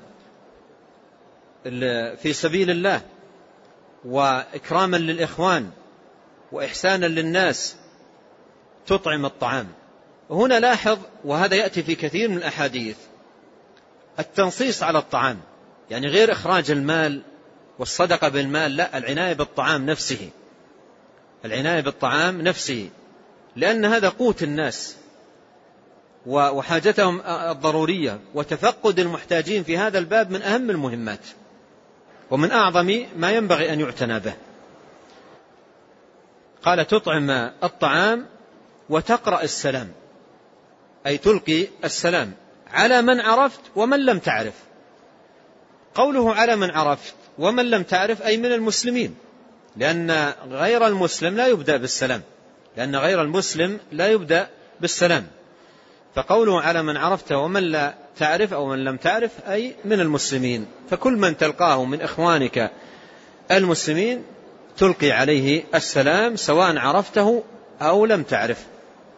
في سبيل الله وإكراما للإخوان وإحسانا للناس، تطعم الطعام. هنا لاحظ، وهذا يأتي في كثير من الأحاديث، التنصيص على الطعام، يعني غير إخراج المال والصدقة بالمال، لا، العناية بالطعام نفسه، العناية بالطعام نفسه، لأن هذا قوت الناس وحاجتهم الضرورية، وتفقد المحتاجين في هذا الباب من أهم المهمات ومن أعظم ما ينبغي أن يعتنى به. قال تطعم الطعام وتقرأ السلام، أي تلقي السلام على من عرفت ومن لم تعرف. قوله على من عرفت ومن لم تعرف أي من المسلمين، لأن غير المسلم لا يبدأ بالسلام، لأن غير المسلم لا يبدأ بالسلام. فقوله على من عرفت ومن لا تعرف أو من لم تعرف أي من المسلمين، فكل من تلقاه من إخوانك المسلمين تلقي عليه السلام سواء عرفته أو لم تعرف.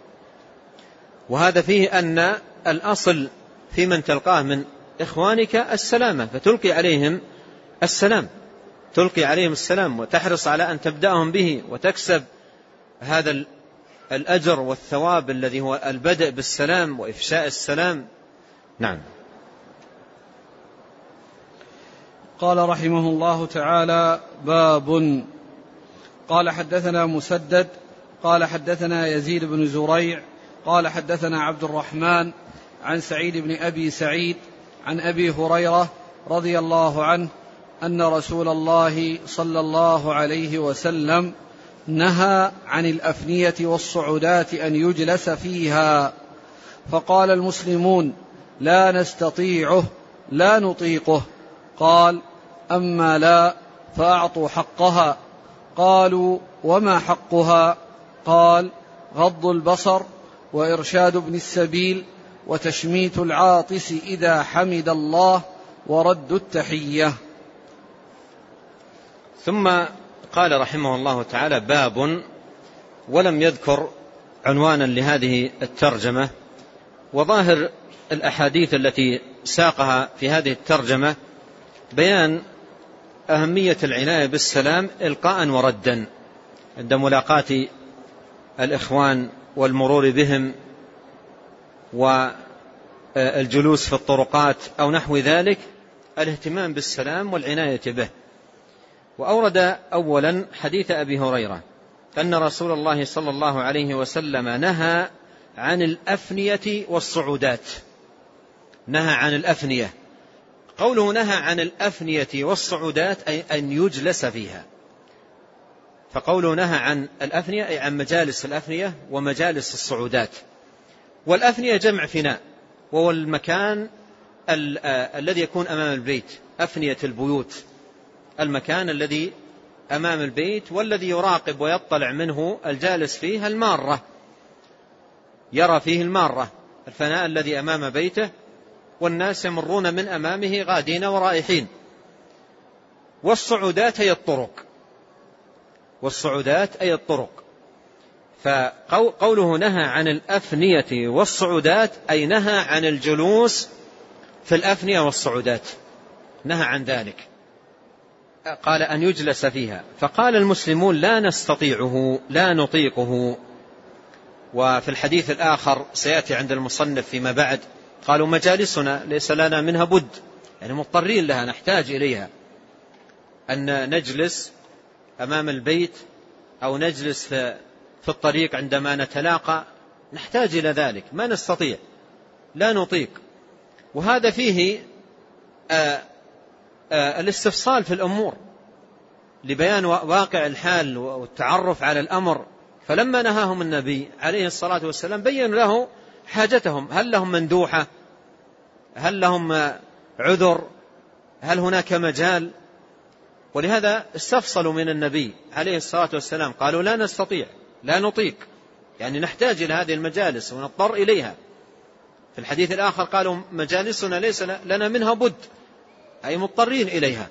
وهذا فيه أن الأصل في من تلقاه من إخوانك السلامة، فتلقي عليهم السلام، تلقي عليهم السلام وتحرص على أن تبدأهم به وتكسب هذا الأجر والثواب الذي هو البدء بالسلام وإفشاء السلام. نعم. قال رحمه الله تعالى: باب. قال حدثنا مسدد قال حدثنا يزيد بن زريع قال حدثنا عبد الرحمن عن سعيد بن أبي سعيد عن أبي هريرة رضي الله عنه أن رسول الله صلى الله عليه وسلم نهى عن الأفنية والصعودات أن يجلس فيها، فقال المسلمون: لا نستطيعه لا نطيقه. قال: أما لا فأعطوا حقها. قالوا: وما حقها؟ قال: غض البصر وإرشاد ابن السبيل وتشميت العاطس إذا حمد الله ورد التحية. ثم قال رحمه الله تعالى: باب، ولم يذكر عنوانا لهذه الترجمة. وظاهر الأحاديث التي ساقها في هذه الترجمة بيان أهمية العناية بالسلام إلقاء وردا عند ملاقاة الإخوان والمرور بهم والجلوس في الطرقات أو نحو ذلك، الاهتمام بالسلام والعناية به. وأورد أولا حديث أبي هريرة أن رسول الله صلى الله عليه وسلم نهى عن الأفنية والصعودات. نهى عن الأفنية، قوله نهى عن الأفنية والصعودات أي أن يجلس فيها. فقوله نهى عن الأفنية أي عن مجالس الأفنية ومجالس الصعودات. والأفنية جمع فناء، وهو المكان ال الذي يكون أمام البيت، أفنية البيوت، المكان الذي أمام البيت والذي يراقب ويطلع منه الجالس فيه المارة، يرى فيه المارة، الفناء الذي أمام بيته والناس يمرون من أمامه غادين ورائحين. والصعودات هي الطرق، والصعودات أي الطرق. فقوله نهى عن الأفنية والصعودات أي نهى عن الجلوس في الأفنية والصعودات، نهى عن ذلك. قال أن يجلس فيها، فقال المسلمون: لا نستطيعه لا نطيقه. وفي الحديث الآخر سيأتي عند المصنف فيما بعد قالوا: مجالسنا ليس لنا منها بد، يعني مضطرين لها، نحتاج إليها، أن نجلس أمام البيت أو نجلس في في الطريق عندما نتلاقى نحتاج إلى ذلك، ما نستطيع، لا نطيق. وهذا فيه آآ آآ الاستفصال في الأمور لبيان واقع الحال والتعرف على الأمر. فلما نهاهم النبي عليه الصلاة والسلام بين له حاجتهم، هل لهم مندوحة، هل لهم عذر، هل هناك مجال. ولهذا استفصلوا من النبي عليه الصلاة والسلام، قالوا لا نستطيع، لا نطيق، يعني نحتاج إلى هذه المجالس ونضطر إليها. في الحديث الآخر قالوا مجالسنا ليس لنا منها بد، أي مضطرين إليها.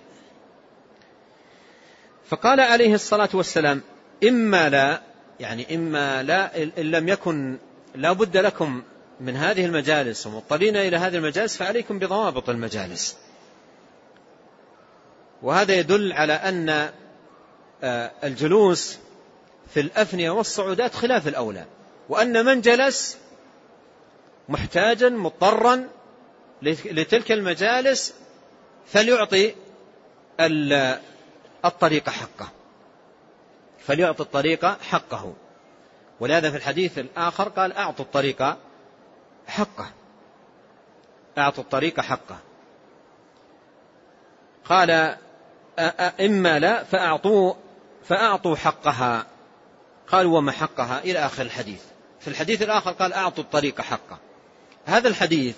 فقال عليه الصلاة والسلام إما لا، يعني إما لا إن لم يكن لا بد لكم من هذه المجالس ومضطرين إلى هذه المجالس فعليكم بضوابط المجالس. وهذا يدل على أن الجلوس في الأفنية والصعودات خلاف الأولى، وأن من جلس محتاجا مضطرا لتلك المجالس فليعطي الطريق حقه، فليعطي الطريق حقه. ولهذا في الحديث الآخر قال أعطوا الطريق حقه، أعطوا الطريق حقه. قال إما لا فأعطوا فأعطوا حقها. قالوا وما حقها إلى آخر الحديث. في الحديث الآخر قال أعطوا الطريق حقه. هذا الحديث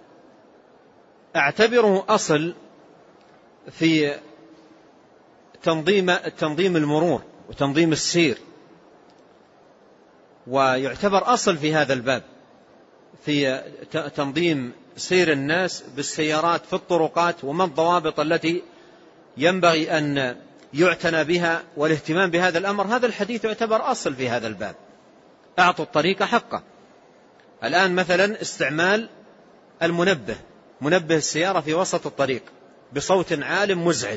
أعتبره أصل في تنظيم تنظيم المرور وتنظيم السير، ويعتبر أصل في هذا الباب في تنظيم سير الناس بالسيارات في الطرقات، وما الضوابط التي ينبغي أن يعتنى بها والاهتمام بهذا الأمر. هذا الحديث يعتبر أصل في هذا الباب، أعطوا الطريق حقه. الآن مثلا استعمال المنبه، منبه السيارة في وسط الطريق بصوت عال مزعج،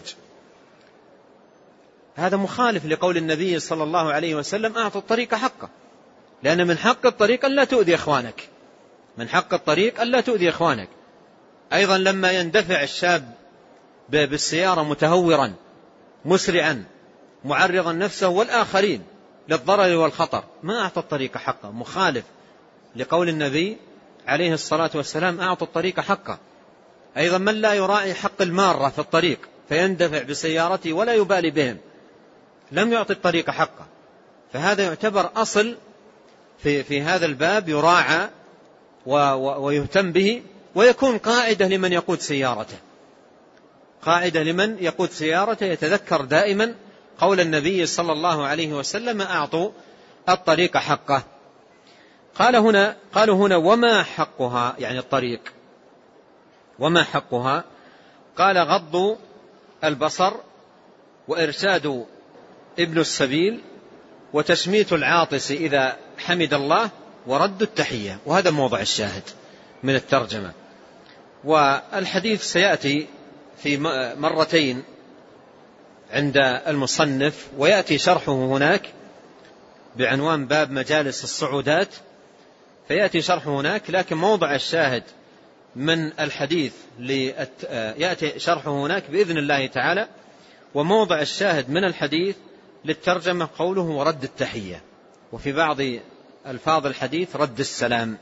هذا مخالف لقول النبي صلى الله عليه وسلم أعطوا الطريق حقه، لأن من حق الطريق أن لا تؤذي إخوانك، من حق الطريق أن لا تؤذي إخوانك. أيضا لما يندفع الشاب بالسيارة متهورا مسرعا معرضا نفسه والآخرين للضرر والخطر، ما أعطى الطريق حقه، مخالف لقول النبي عليه الصلاة والسلام أعطوا الطريق حقه. أيضا من لا يراعي حق المارة في الطريق فيندفع بسيارته ولا يبالي بهم لم يعطي الطريق حقه. فهذا يعتبر أصل في, في هذا الباب يراعى ويهتم به، ويكون قاعدة لمن يقود سيارته، قاعدة لمن يقود سيارته يتذكر دائما قول النبي صلى الله عليه وسلم أعطوا الطريق حقه. قال هنا قالوا هنا وما حقها، يعني الطريق وما حقها؟ قال غض البصر وإرشاد ابن السبيل وتشميت العاطس إذا حمد الله ورد التحية. وهذا موضع الشاهد من الترجمة. والحديث سيأتي في مرتين عند المصنف، ويأتي شرحه هناك بعنوان باب مجالس الصعودات، فيأتي شرحه هناك، لكن موضع الشاهد من الحديث يأتي شرحه هناك بإذن الله تعالى. وموضع الشاهد من الحديث للترجمة قوله ورد التحية، وفي بعض ألفاظ الحديث رد السلام.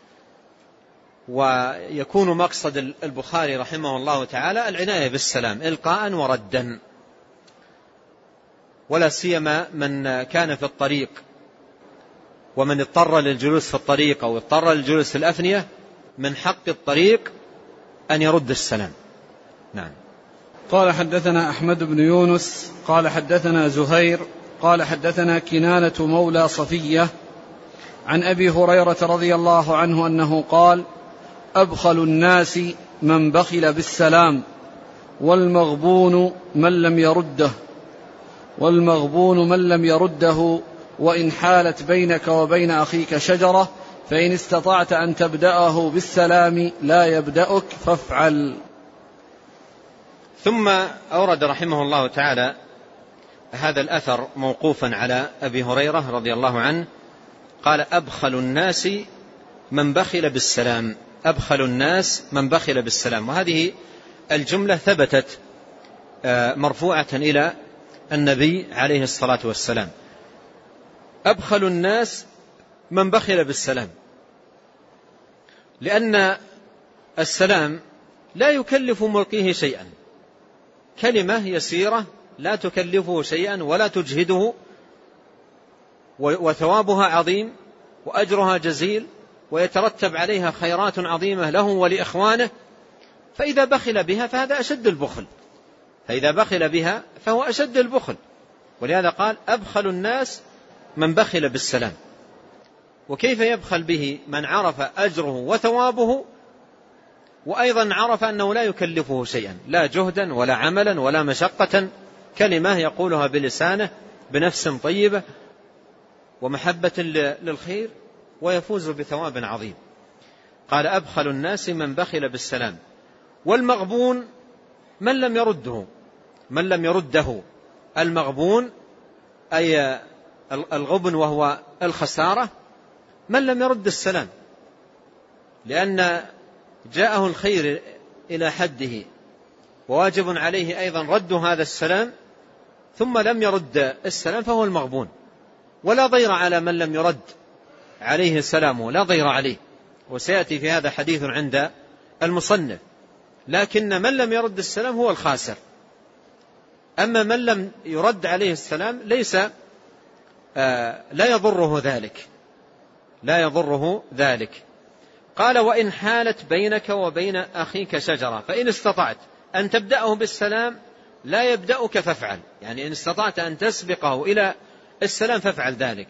ويكون مقصد البخاري رحمه الله تعالى العناية بالسلام إلقاء وردا، ولا سيما من كان في الطريق ومن اضطر للجلوس في الطريق أو اضطر للجلوس في الأفنية، من حق الطريق أن يرد السلام. نعم. قال حدثنا أحمد بن يونس قال حدثنا زهير قال حدثنا كنانة مولى صفية عن أبي هريرة رضي الله عنه أنه قال أبخل الناس من بخل بالسلام، والمغبون من لم يرده والمغبون من لم يرده وإن حالت بينك وبين أخيك شجرة فإن استطعت أن تبدأه بالسلام لا يبدأك فافعل. ثم أورد رحمه الله تعالى هذا الأثر موقوفا على أبي هريرة رضي الله عنه قال أبخل الناس من بخل بالسلام، أبخل الناس من بخل بالسلام. وهذه الجملة ثبتت مرفوعة إلى النبي عليه الصلاة والسلام، أبخل الناس من بخل بالسلام، لأن السلام لا يكلف ملقيه شيئا، كلمة يسيرة لا تكلفه شيئا ولا تجهده، وثوابها عظيم وأجرها جزيل، ويترتب عليها خيرات عظيمة له ولإخوانه. فإذا بخل بها فهذا أشد البخل، فإذا بخل بها فهو أشد البخل. ولهذا قال أبخل الناس من بخل بالسلام. وكيف يبخل به؟ من عرف أجره وثوابه، وأيضا عرف أنه لا يكلفه شيئا، لا جهدا ولا عملا ولا مشقة، كلمة يقولها بلسانه بنفس طيبة ومحبة للخير، ويفوز بثواب عظيم. قال أبخل الناس من بخل بالسلام. والمغبون من لم يرده، من لم يرده المغبون أي الغبن وهو الخسارة، من لم يرد السلام، لأن جاءه الخير إلى حده وواجب عليه أيضا رد هذا السلام، ثم لم يرد السلام فهو المغبون. ولا ضير على من لم يرد عليه السلام، لا ضير عليه، وسيأتي في هذا حديث عند المصنف. لكن من لم يرد السلام هو الخاسر. أما من لم يرد عليه السلام ليس آه لا يضره ذلك، لا يضره ذلك. قال وإن حالت بينك وبين أخيك شجرة فإن استطعت أن تبدأه بالسلام لا يبدأك فافعل، يعني إن استطعت أن تسبقه إلى السلام فافعل ذلك.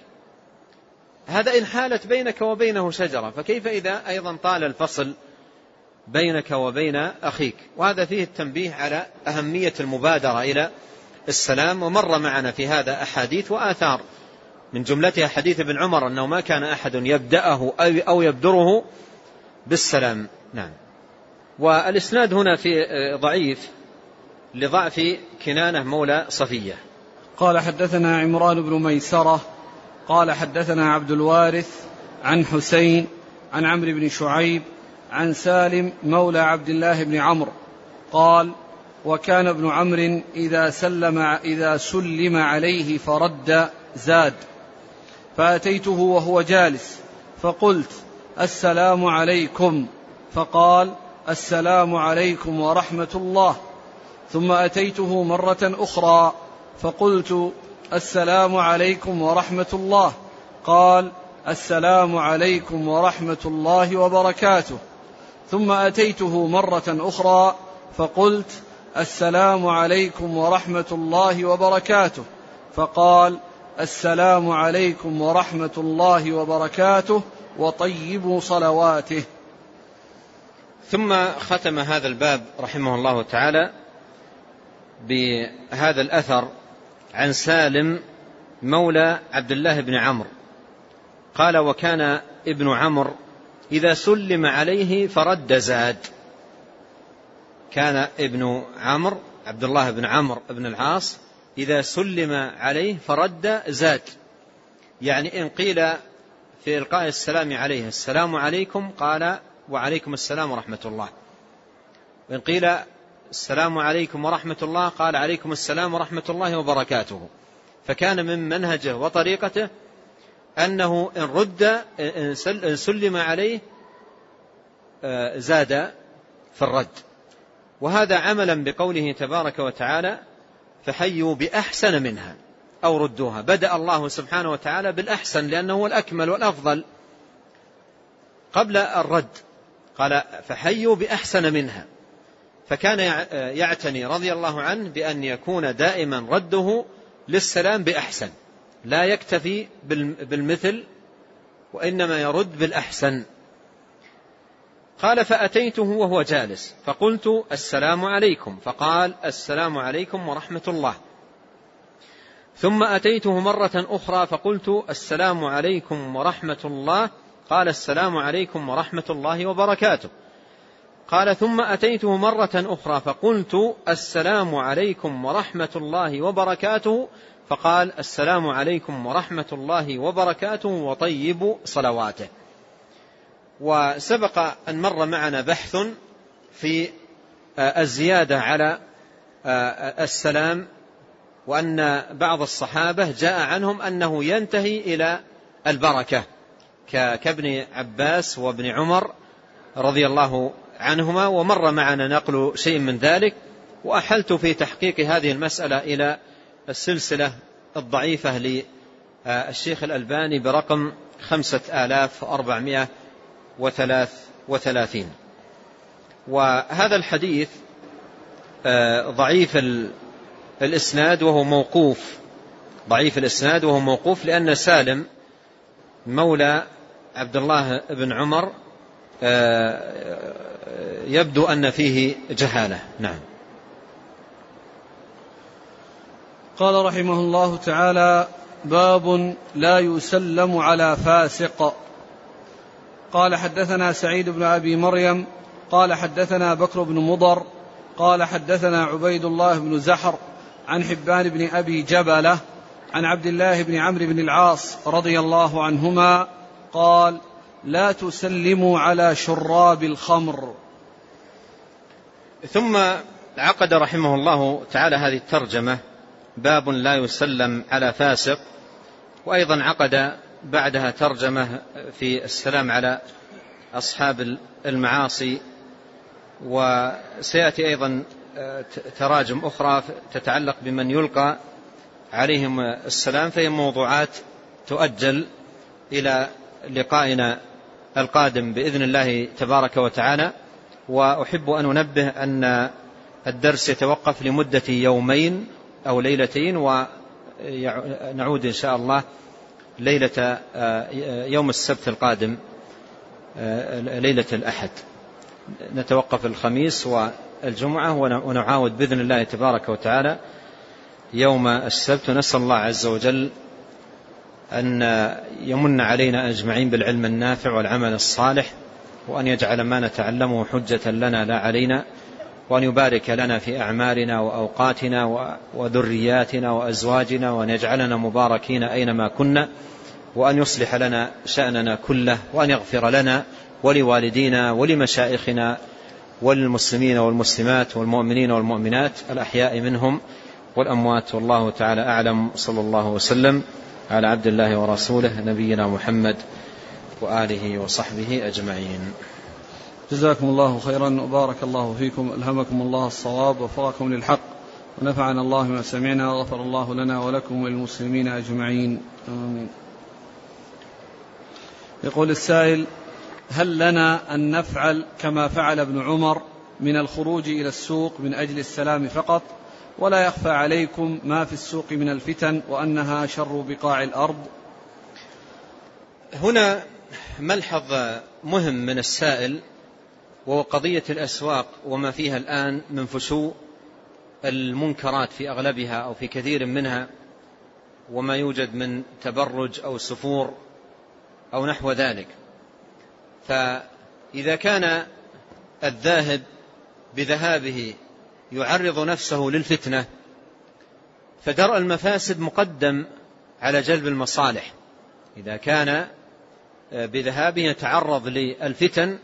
هذا إن حالت بينك وبينه شجرة، فكيف إذا أيضا طال الفصل بينك وبين أخيك؟ وهذا فيه التنبيه على أهمية المبادرة إلى السلام. ومر معنا في هذا أحاديث وآثار، من جملتها حديث ابن عمر أنه ما كان أحد يبدأه أو يبدره بالسلام. نعم. والإسناد هنا في ضعيف لضعف كنانة مولى صفية. قال حدثنا عمران بن ميسرة قال حدثنا عبد الوارث عن حسين عن عمرو بن شعيب عن سالم مولى عبد الله بن عمرو قال وكان ابن عمرو إذا سلم إذا سلم عليه فرد زاد، فأتيته وهو جالس فقلت السلام عليكم، فقال السلام عليكم ورحمة الله. ثم أتيته مرة أخرى فقلت السلام عليكم ورحمة الله، قال السلام عليكم ورحمة الله وبركاته. ثم أتيته مرة أخرى فقلت السلام عليكم ورحمة الله وبركاته، فقال السلام عليكم ورحمة الله وبركاته وطيبوا صلواته. ثم ختم هذا الباب رحمه الله تعالى بهذا الأثر عن سالم مولى عبد الله بن عمرو قال وكان ابن عمرو إذا سلم عليه فرد زاد. كان ابن عمرو عبد الله بن عمرو بن العاص إذا سلم عليه فرد زاد، يعني إن قيل في إلقاء السلام عليه السلام عليكم قال وعليكم السلام ورحمة الله، وإن قيل السلام عليكم ورحمة الله قال عليكم السلام ورحمة الله وبركاته. فكان من منهجه وطريقته أنه إن رد إن سلم عليه زاد في الرد. وهذا عملا بقوله تبارك وتعالى فحيوا بأحسن منها أو ردوها. بدأ الله سبحانه وتعالى بالأحسن لأنه هو الأكمل والأفضل قبل الرد، قال فحيوا بأحسن منها. فكان يعتني رضي الله عنه بأن يكون دائما رده للسلام بأحسن، لا يكتفي بالمثل وإنما يرد بالأحسن. قال فأتيته وهو جالس فقلت السلام عليكم، فقال السلام عليكم ورحمة الله. ثم أتيته مرة أخرى فقلت السلام عليكم ورحمة الله، قال السلام عليكم ورحمة الله وبركاته. قال ثم أتيته مرة أخرى فقلت السلام عليكم ورحمة الله وبركاته، فقال السلام عليكم ورحمة الله وبركاته وطيب صلواته. وسبق أن مر معنا بحث في الزيادة على السلام وأن بعض الصحابة جاء عنهم أنه ينتهي إلى البركة كابن عباس وابن عمر رضي الله عنهما، ومر معنا نقل شيء من ذلك. وأحلت في تحقيق هذه المسألة إلى السلسلة الضعيفة للشيخ الألباني برقم خمسة آلاف وأربعمائة وثلاث وثلاثين. وهذا الحديث ضعيف الإسناد وهو موقوف، ضعيف الإسناد وهو موقوف لأن سالم مولى عبد الله بن عمر يبدو أن فيه جهالة. نعم. قال رحمه الله تعالى: باب لا يسلم على فاسق. قال حدثنا سعيد بن أبي مريم قال حدثنا بكر بن مضر قال حدثنا عبيد الله بن زحر عن حبان بن أبي جبلة عن عبد الله بن عمرو بن العاص رضي الله عنهما قال: لا تسلموا على شراب الخمر. ثم عقد رحمه الله تعالى هذه الترجمة: باب لا يسلم على فاسق. وأيضا عقد بعدها ترجمة في السلام على أصحاب المعاصي. وسيأتي أيضا تراجم أخرى تتعلق بمن يلقى عليهم السلام، فهي موضوعات تؤجل إلى لقائنا القادم بإذن الله تبارك وتعالى. وأحب أن أنبه أن الدرس يتوقف لمدة يومين أو ليلتين، ونعود إن شاء الله ليلة يوم السبت القادم ليلة الأحد. نتوقف الخميس والجمعة ونعاود بإذن الله تبارك وتعالى يوم السبت. نسأل الله عز وجل أن يمن علينا أجمعين بالعلم النافع والعمل الصالح، وأن يجعل ما نتعلمه حجة لنا لا علينا، وأن يبارك لنا في أعمالنا وأوقاتنا وذرياتنا وأزواجنا، وأن يجعلنا مباركين أينما كنا، وأن يصلح لنا شأننا كله، وأن يغفر لنا ولوالدينا ولمشائخنا وللمسلمين والمسلمات والمؤمنين والمؤمنات الأحياء منهم والأموات. والله تعالى أعلم. صلى الله وسلم على عبد الله ورسوله نبينا محمد وآله وصحبه أجمعين. جزاكم الله خيرا وبارك الله فيكم، ألهمكم الله الصواب ووفقكم للحق، ونفعنا الله ما سمعنا، وغفر الله لنا ولكم وللمسلمين أجمعين، آمين. يقول السائل: هل لنا أن نفعل كما فعل ابن عمر من الخروج إلى السوق من أجل السلام فقط، ولا يخفى عليكم ما في السوق من الفتن وأنها شر بقاع الأرض؟ هنا ملحظ مهم من السائل، وهو قضية الأسواق وما فيها الآن من فشو المنكرات في أغلبها أو في كثير منها، وما يوجد من تبرج أو سفور أو نحو ذلك. فإذا كان الذاهب بذهابه يعرض نفسه للفتنة، فدرء المفاسد مقدم على جلب المصالح. إذا كان بذهابه يتعرض للفتن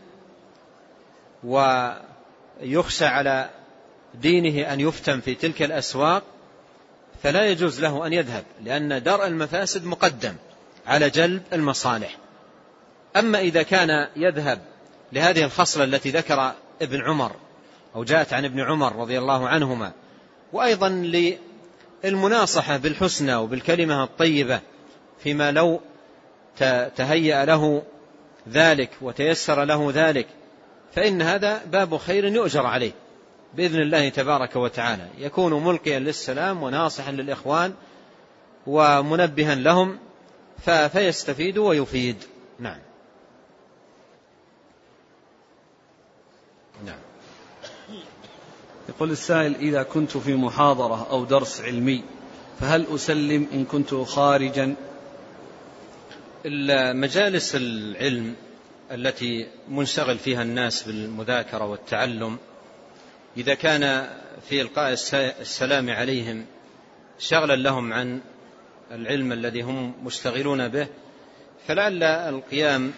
ويخشى على دينه أن يفتن في تلك الأسواق، فلا يجوز له أن يذهب، لأن درء المفاسد مقدم على جلب المصالح. أما إذا كان يذهب لهذه الخصلة التي ذكر ابن عمر أو جاءت عن ابن عمر رضي الله عنهما، وأيضا للمناصحة بالحسنى وبالكلمة الطيبة فيما لو تهيأ له ذلك وتيسر له ذلك، فإن هذا باب خير يؤجر عليه بإذن الله تبارك وتعالى، يكون ملقيا للسلام وناصحا للإخوان ومنبها لهم فيستفيد ويفيد. نعم. نعم. يقول السائل: إذا كنت في محاضرة أو درس علمي فهل أسلم إن كنت خارجا؟ المجالس العلم التي منشغل فيها الناس بالمذاكرة والتعلم، إذا كان في إلقاء السلام عليهم شغلا لهم عن العلم الذي هم مشتغلون به، فلعل القيام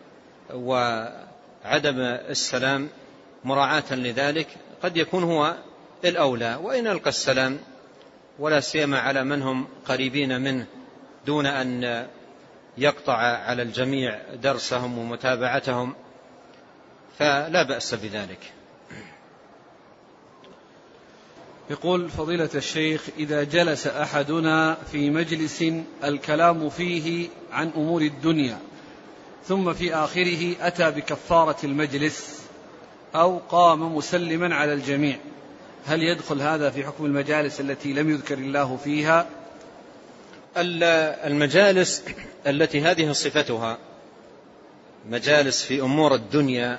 وعدم السلام مراعاة لذلك قد يكون هو الأولى. وإن ألقى السلام ولا سيما على من هم قريبين منه، دون أن يقطع على الجميع درسهم ومتابعتهم، فلا بأس بذلك. يقول فضيلة الشيخ: إذا جلس أحدنا في مجلس الكلام فيه عن أمور الدنيا، ثم في آخره أتى بكفارة المجلس أو قام مسلما على الجميع، هل يدخل هذا في حكم المجالس التي لم يذكر الله فيها؟ المجالس التي هذه صفتها مجالس في أمور الدنيا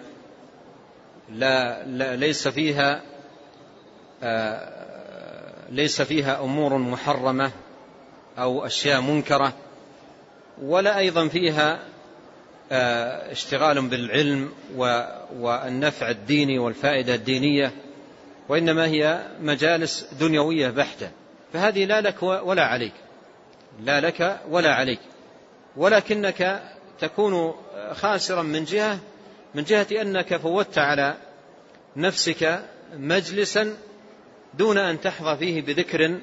لا, لا ليس فيها آه ليس فيها أمور محرمة أو أشياء منكرة، ولا أيضا فيها آه اشتغال بالعلم والنفع الديني والفائدة الدينية، وإنما هي مجالس دنيوية بحتة، فهذه لا لك ولا عليك، لا لك ولا عليك، ولكنك تكون خاسرا من جهة من جهة أنك فوتت على نفسك مجلسا دون أن تحظى فيه بذكر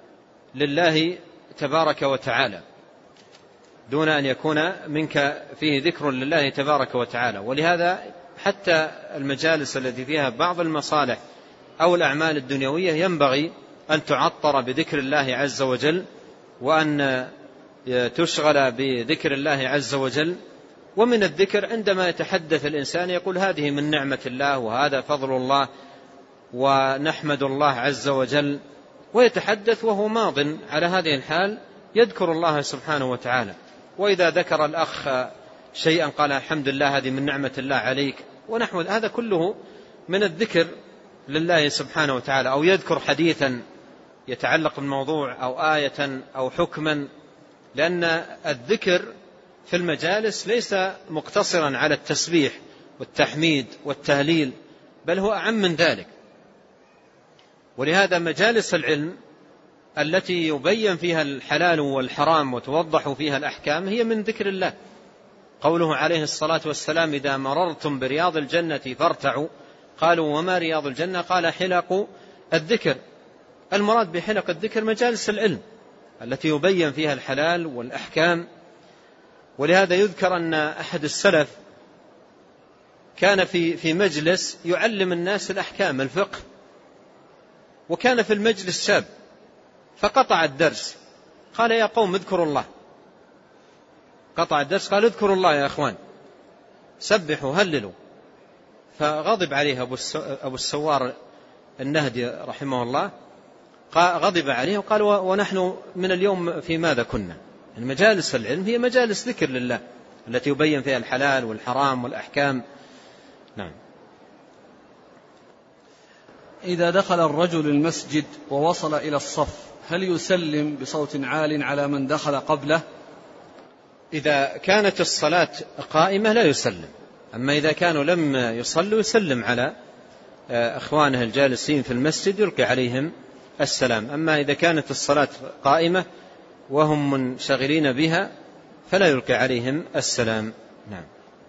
لله تبارك وتعالى، دون أن يكون منك فيه ذكر لله تبارك وتعالى. ولهذا حتى المجالس التي فيها بعض المصالح أو الأعمال الدنيوية ينبغي أن تعطر بذكر الله عز وجل، وأن تشغل بذكر الله عز وجل. ومن الذكر عندما يتحدث الإنسان يقول هذه من نعمة الله وهذا فضل الله ونحمد الله عز وجل، ويتحدث وهو ماض على هذه الحال يذكر الله سبحانه وتعالى. وإذا ذكر الأخ شيئا قال الحمد لله هذه من نعمة الله عليك ونحو هذا كله من الذكر لله سبحانه وتعالى. أو يذكر حديثا يتعلق بالموضوع أو آية أو حكما، لأن الذكر في المجالس ليس مقتصرا على التسبيح والتحميد والتهليل، بل هو أعم من ذلك. ولهذا مجالس العلم التي يبين فيها الحلال والحرام وتوضح فيها الأحكام هي من ذكر الله. قوله عليه الصلاة والسلام: إذا مررتم برياض الجنة فارتعوا. قالوا: وما رياض الجنة؟ قال: حلق الذكر. المراد بحلق الذكر مجالس العلم التي يبين فيها الحلال والأحكام. ولهذا يذكر أن أحد السلف كان في في مجلس يعلم الناس الأحكام الفقه، وكان في المجلس شاب فقطع الدرس، قال: يا قوم اذكروا الله. قطع الدرس قال: اذكروا الله يا أخوان، سبحوا هللوا. فغضب عليه أبو السوار النهدي رحمه الله، غضب عليه وقال: ونحن من اليوم في ماذا كنا؟ المجالس العلم هي مجالس ذكر لله التي يبين فيها الحلال والحرام والأحكام. نعم. إذا دخل الرجل المسجد ووصل إلى الصف هل يسلم بصوت عال على من دخل قبله؟ إذا كانت الصلاة قائمة لا يسلم، أما إذا كانوا لم يصلوا يسلم على أخوانه الجالسين في المسجد يلقي عليهم السلام. أما إذا كانت الصلاة قائمة وهم منشغلين بها فلا يلقي عليهم السلام. نعم.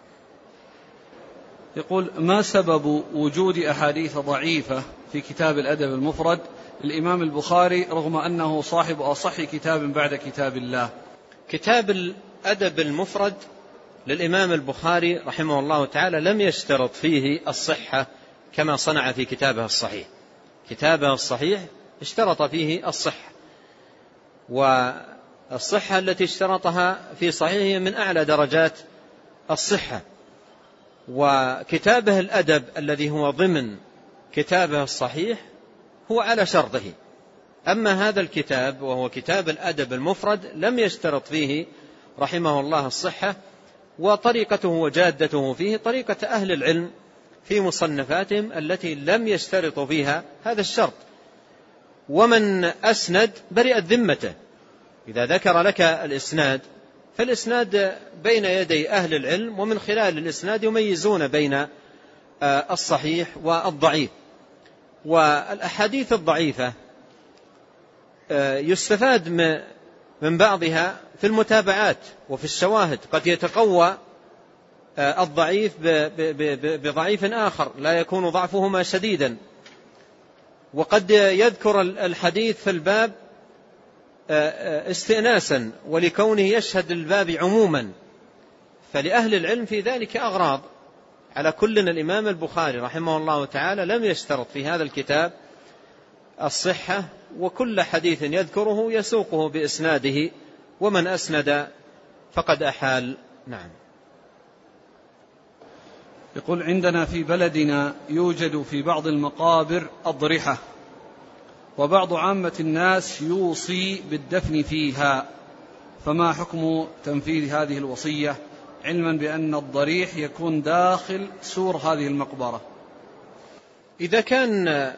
يقول: ما سبب وجود أحاديث ضعيفة في كتاب الأدب المفرد الإمام البخاري رغم أنه صاحب أصح كتاب بعد كتاب الله؟ كتاب الأدب المفرد للإمام البخاري رحمه الله تعالى لم يشترط فيه الصحة كما صنع في كتابه الصحيح. كتابه الصحيح اشترط فيه الصحة، والصحة التي اشترطها في صحيحه من أعلى درجات الصحة. وكتابه الأدب الذي هو ضمن كتابه الصحيح هو على شرطه. أما هذا الكتاب وهو كتاب الأدب المفرد لم يشترط فيه رحمه الله الصحة، وطريقته وجادته فيه طريقة أهل العلم في مصنفاتهم التي لم يشترطوا فيها هذا الشرط. ومن أسند برئت ذمته. إذا ذكر لك الإسناد فالإسناد بين يدي أهل العلم، ومن خلال الإسناد يميزون بين الصحيح والضعيف. والأحاديث الضعيفة يستفاد من بعضها في المتابعات وفي الشواهد، قد يتقوى الضعيف بضعيف آخر لا يكون ضعفهما شديدا، وقد يذكر الحديث في الباب استئناسا ولكونه يشهد الباب عموما، فلأهل العلم في ذلك أغراض. على كل الإمام البخاري رحمه الله تعالى لم يشترط في هذا الكتاب الصحة، وكل حديث يذكره يسوقه بإسناده، ومن أسند فقد أحال. نعم. يقول: عندنا في بلدنا يوجد في بعض المقابر أضرحة، وبعض عامة الناس يوصي بالدفن فيها، فما حكم تنفيذ هذه الوصية، علما بأن الضريح يكون داخل سور هذه المقبرة؟ إذا كان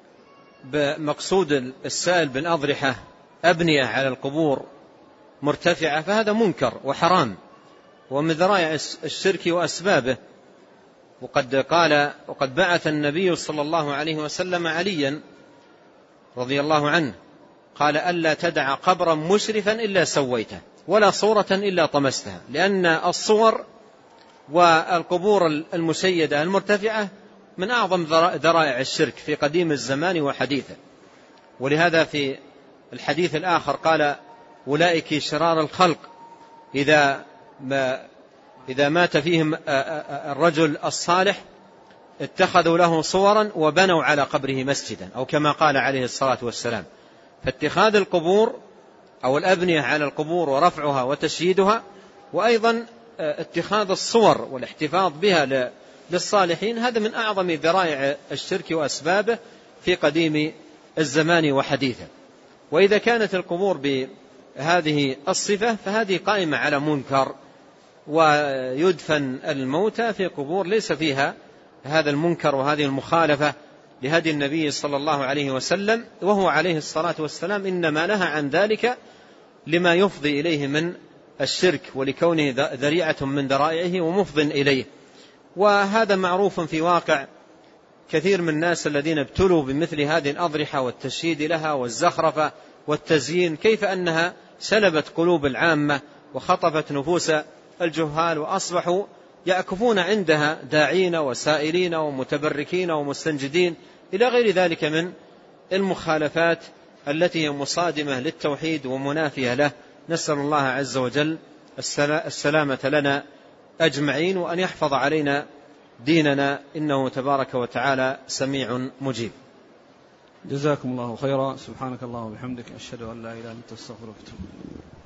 بمقصود السائل بالأضرحة أبنية على القبور مرتفعة فهذا منكر وحرام ومن ذرائع الشرك وأسبابه. وقد قال وقد بعث النبي صلى الله عليه وسلم عليا رضي الله عنه قال: ألا تدع قبرا مشرفا إلا سويته ولا صورة إلا طمستها، لأن الصور والقبور المشيدة المرتفعة من أعظم ذرائع الشرك في قديم الزمان وحديثه. ولهذا في الحديث الآخر قال: أولئك شرار الخلق إذا ما إذا مات فيهم الرجل الصالح اتخذوا له صورا وبنوا على قبره مسجدا، أو كما قال عليه الصلاة والسلام. فاتخاذ القبور أو الأبنية على القبور ورفعها وتشييدها، وأيضا اتخاذ الصور والاحتفاظ بها للصالحين، هذا من أعظم ذرائع الشرك وأسبابه في قديم الزمان وحديثه. وإذا كانت القبور بهذه الصفة فهذه قائمة على منكر، ويدفن الموتى في قبور ليس فيها هذا المنكر وهذه المخالفة لهدي النبي صلى الله عليه وسلم، وهو عليه الصلاة والسلام إنما نهى عن ذلك لما يفضي إليه من الشرك، ولكونه ذريعة من ذرائعه ومفض إليه. وهذا معروف في واقع كثير من الناس الذين ابتلوا بمثل هذه الأضرحة والتشييد لها والزخرفة والتزيين، كيف أنها سلبت قلوب العامة وخطفت نفوس الجهال، وأصبحوا يأكفون عندها داعين وسائلين ومتبركين ومستنجدين إلى غير ذلك من المخالفات التي هي مصادمة للتوحيد ومنافية له. نسأل الله عز وجل السلامة لنا أجمعين، وأن يحفظ علينا ديننا، إنه تبارك وتعالى سميع مجيب. جزاكم الله خيرا. سبحانك اللهم وبحمدك، أشهد أن لا إله إلا أنت، أستغفرك وأتوب إليك.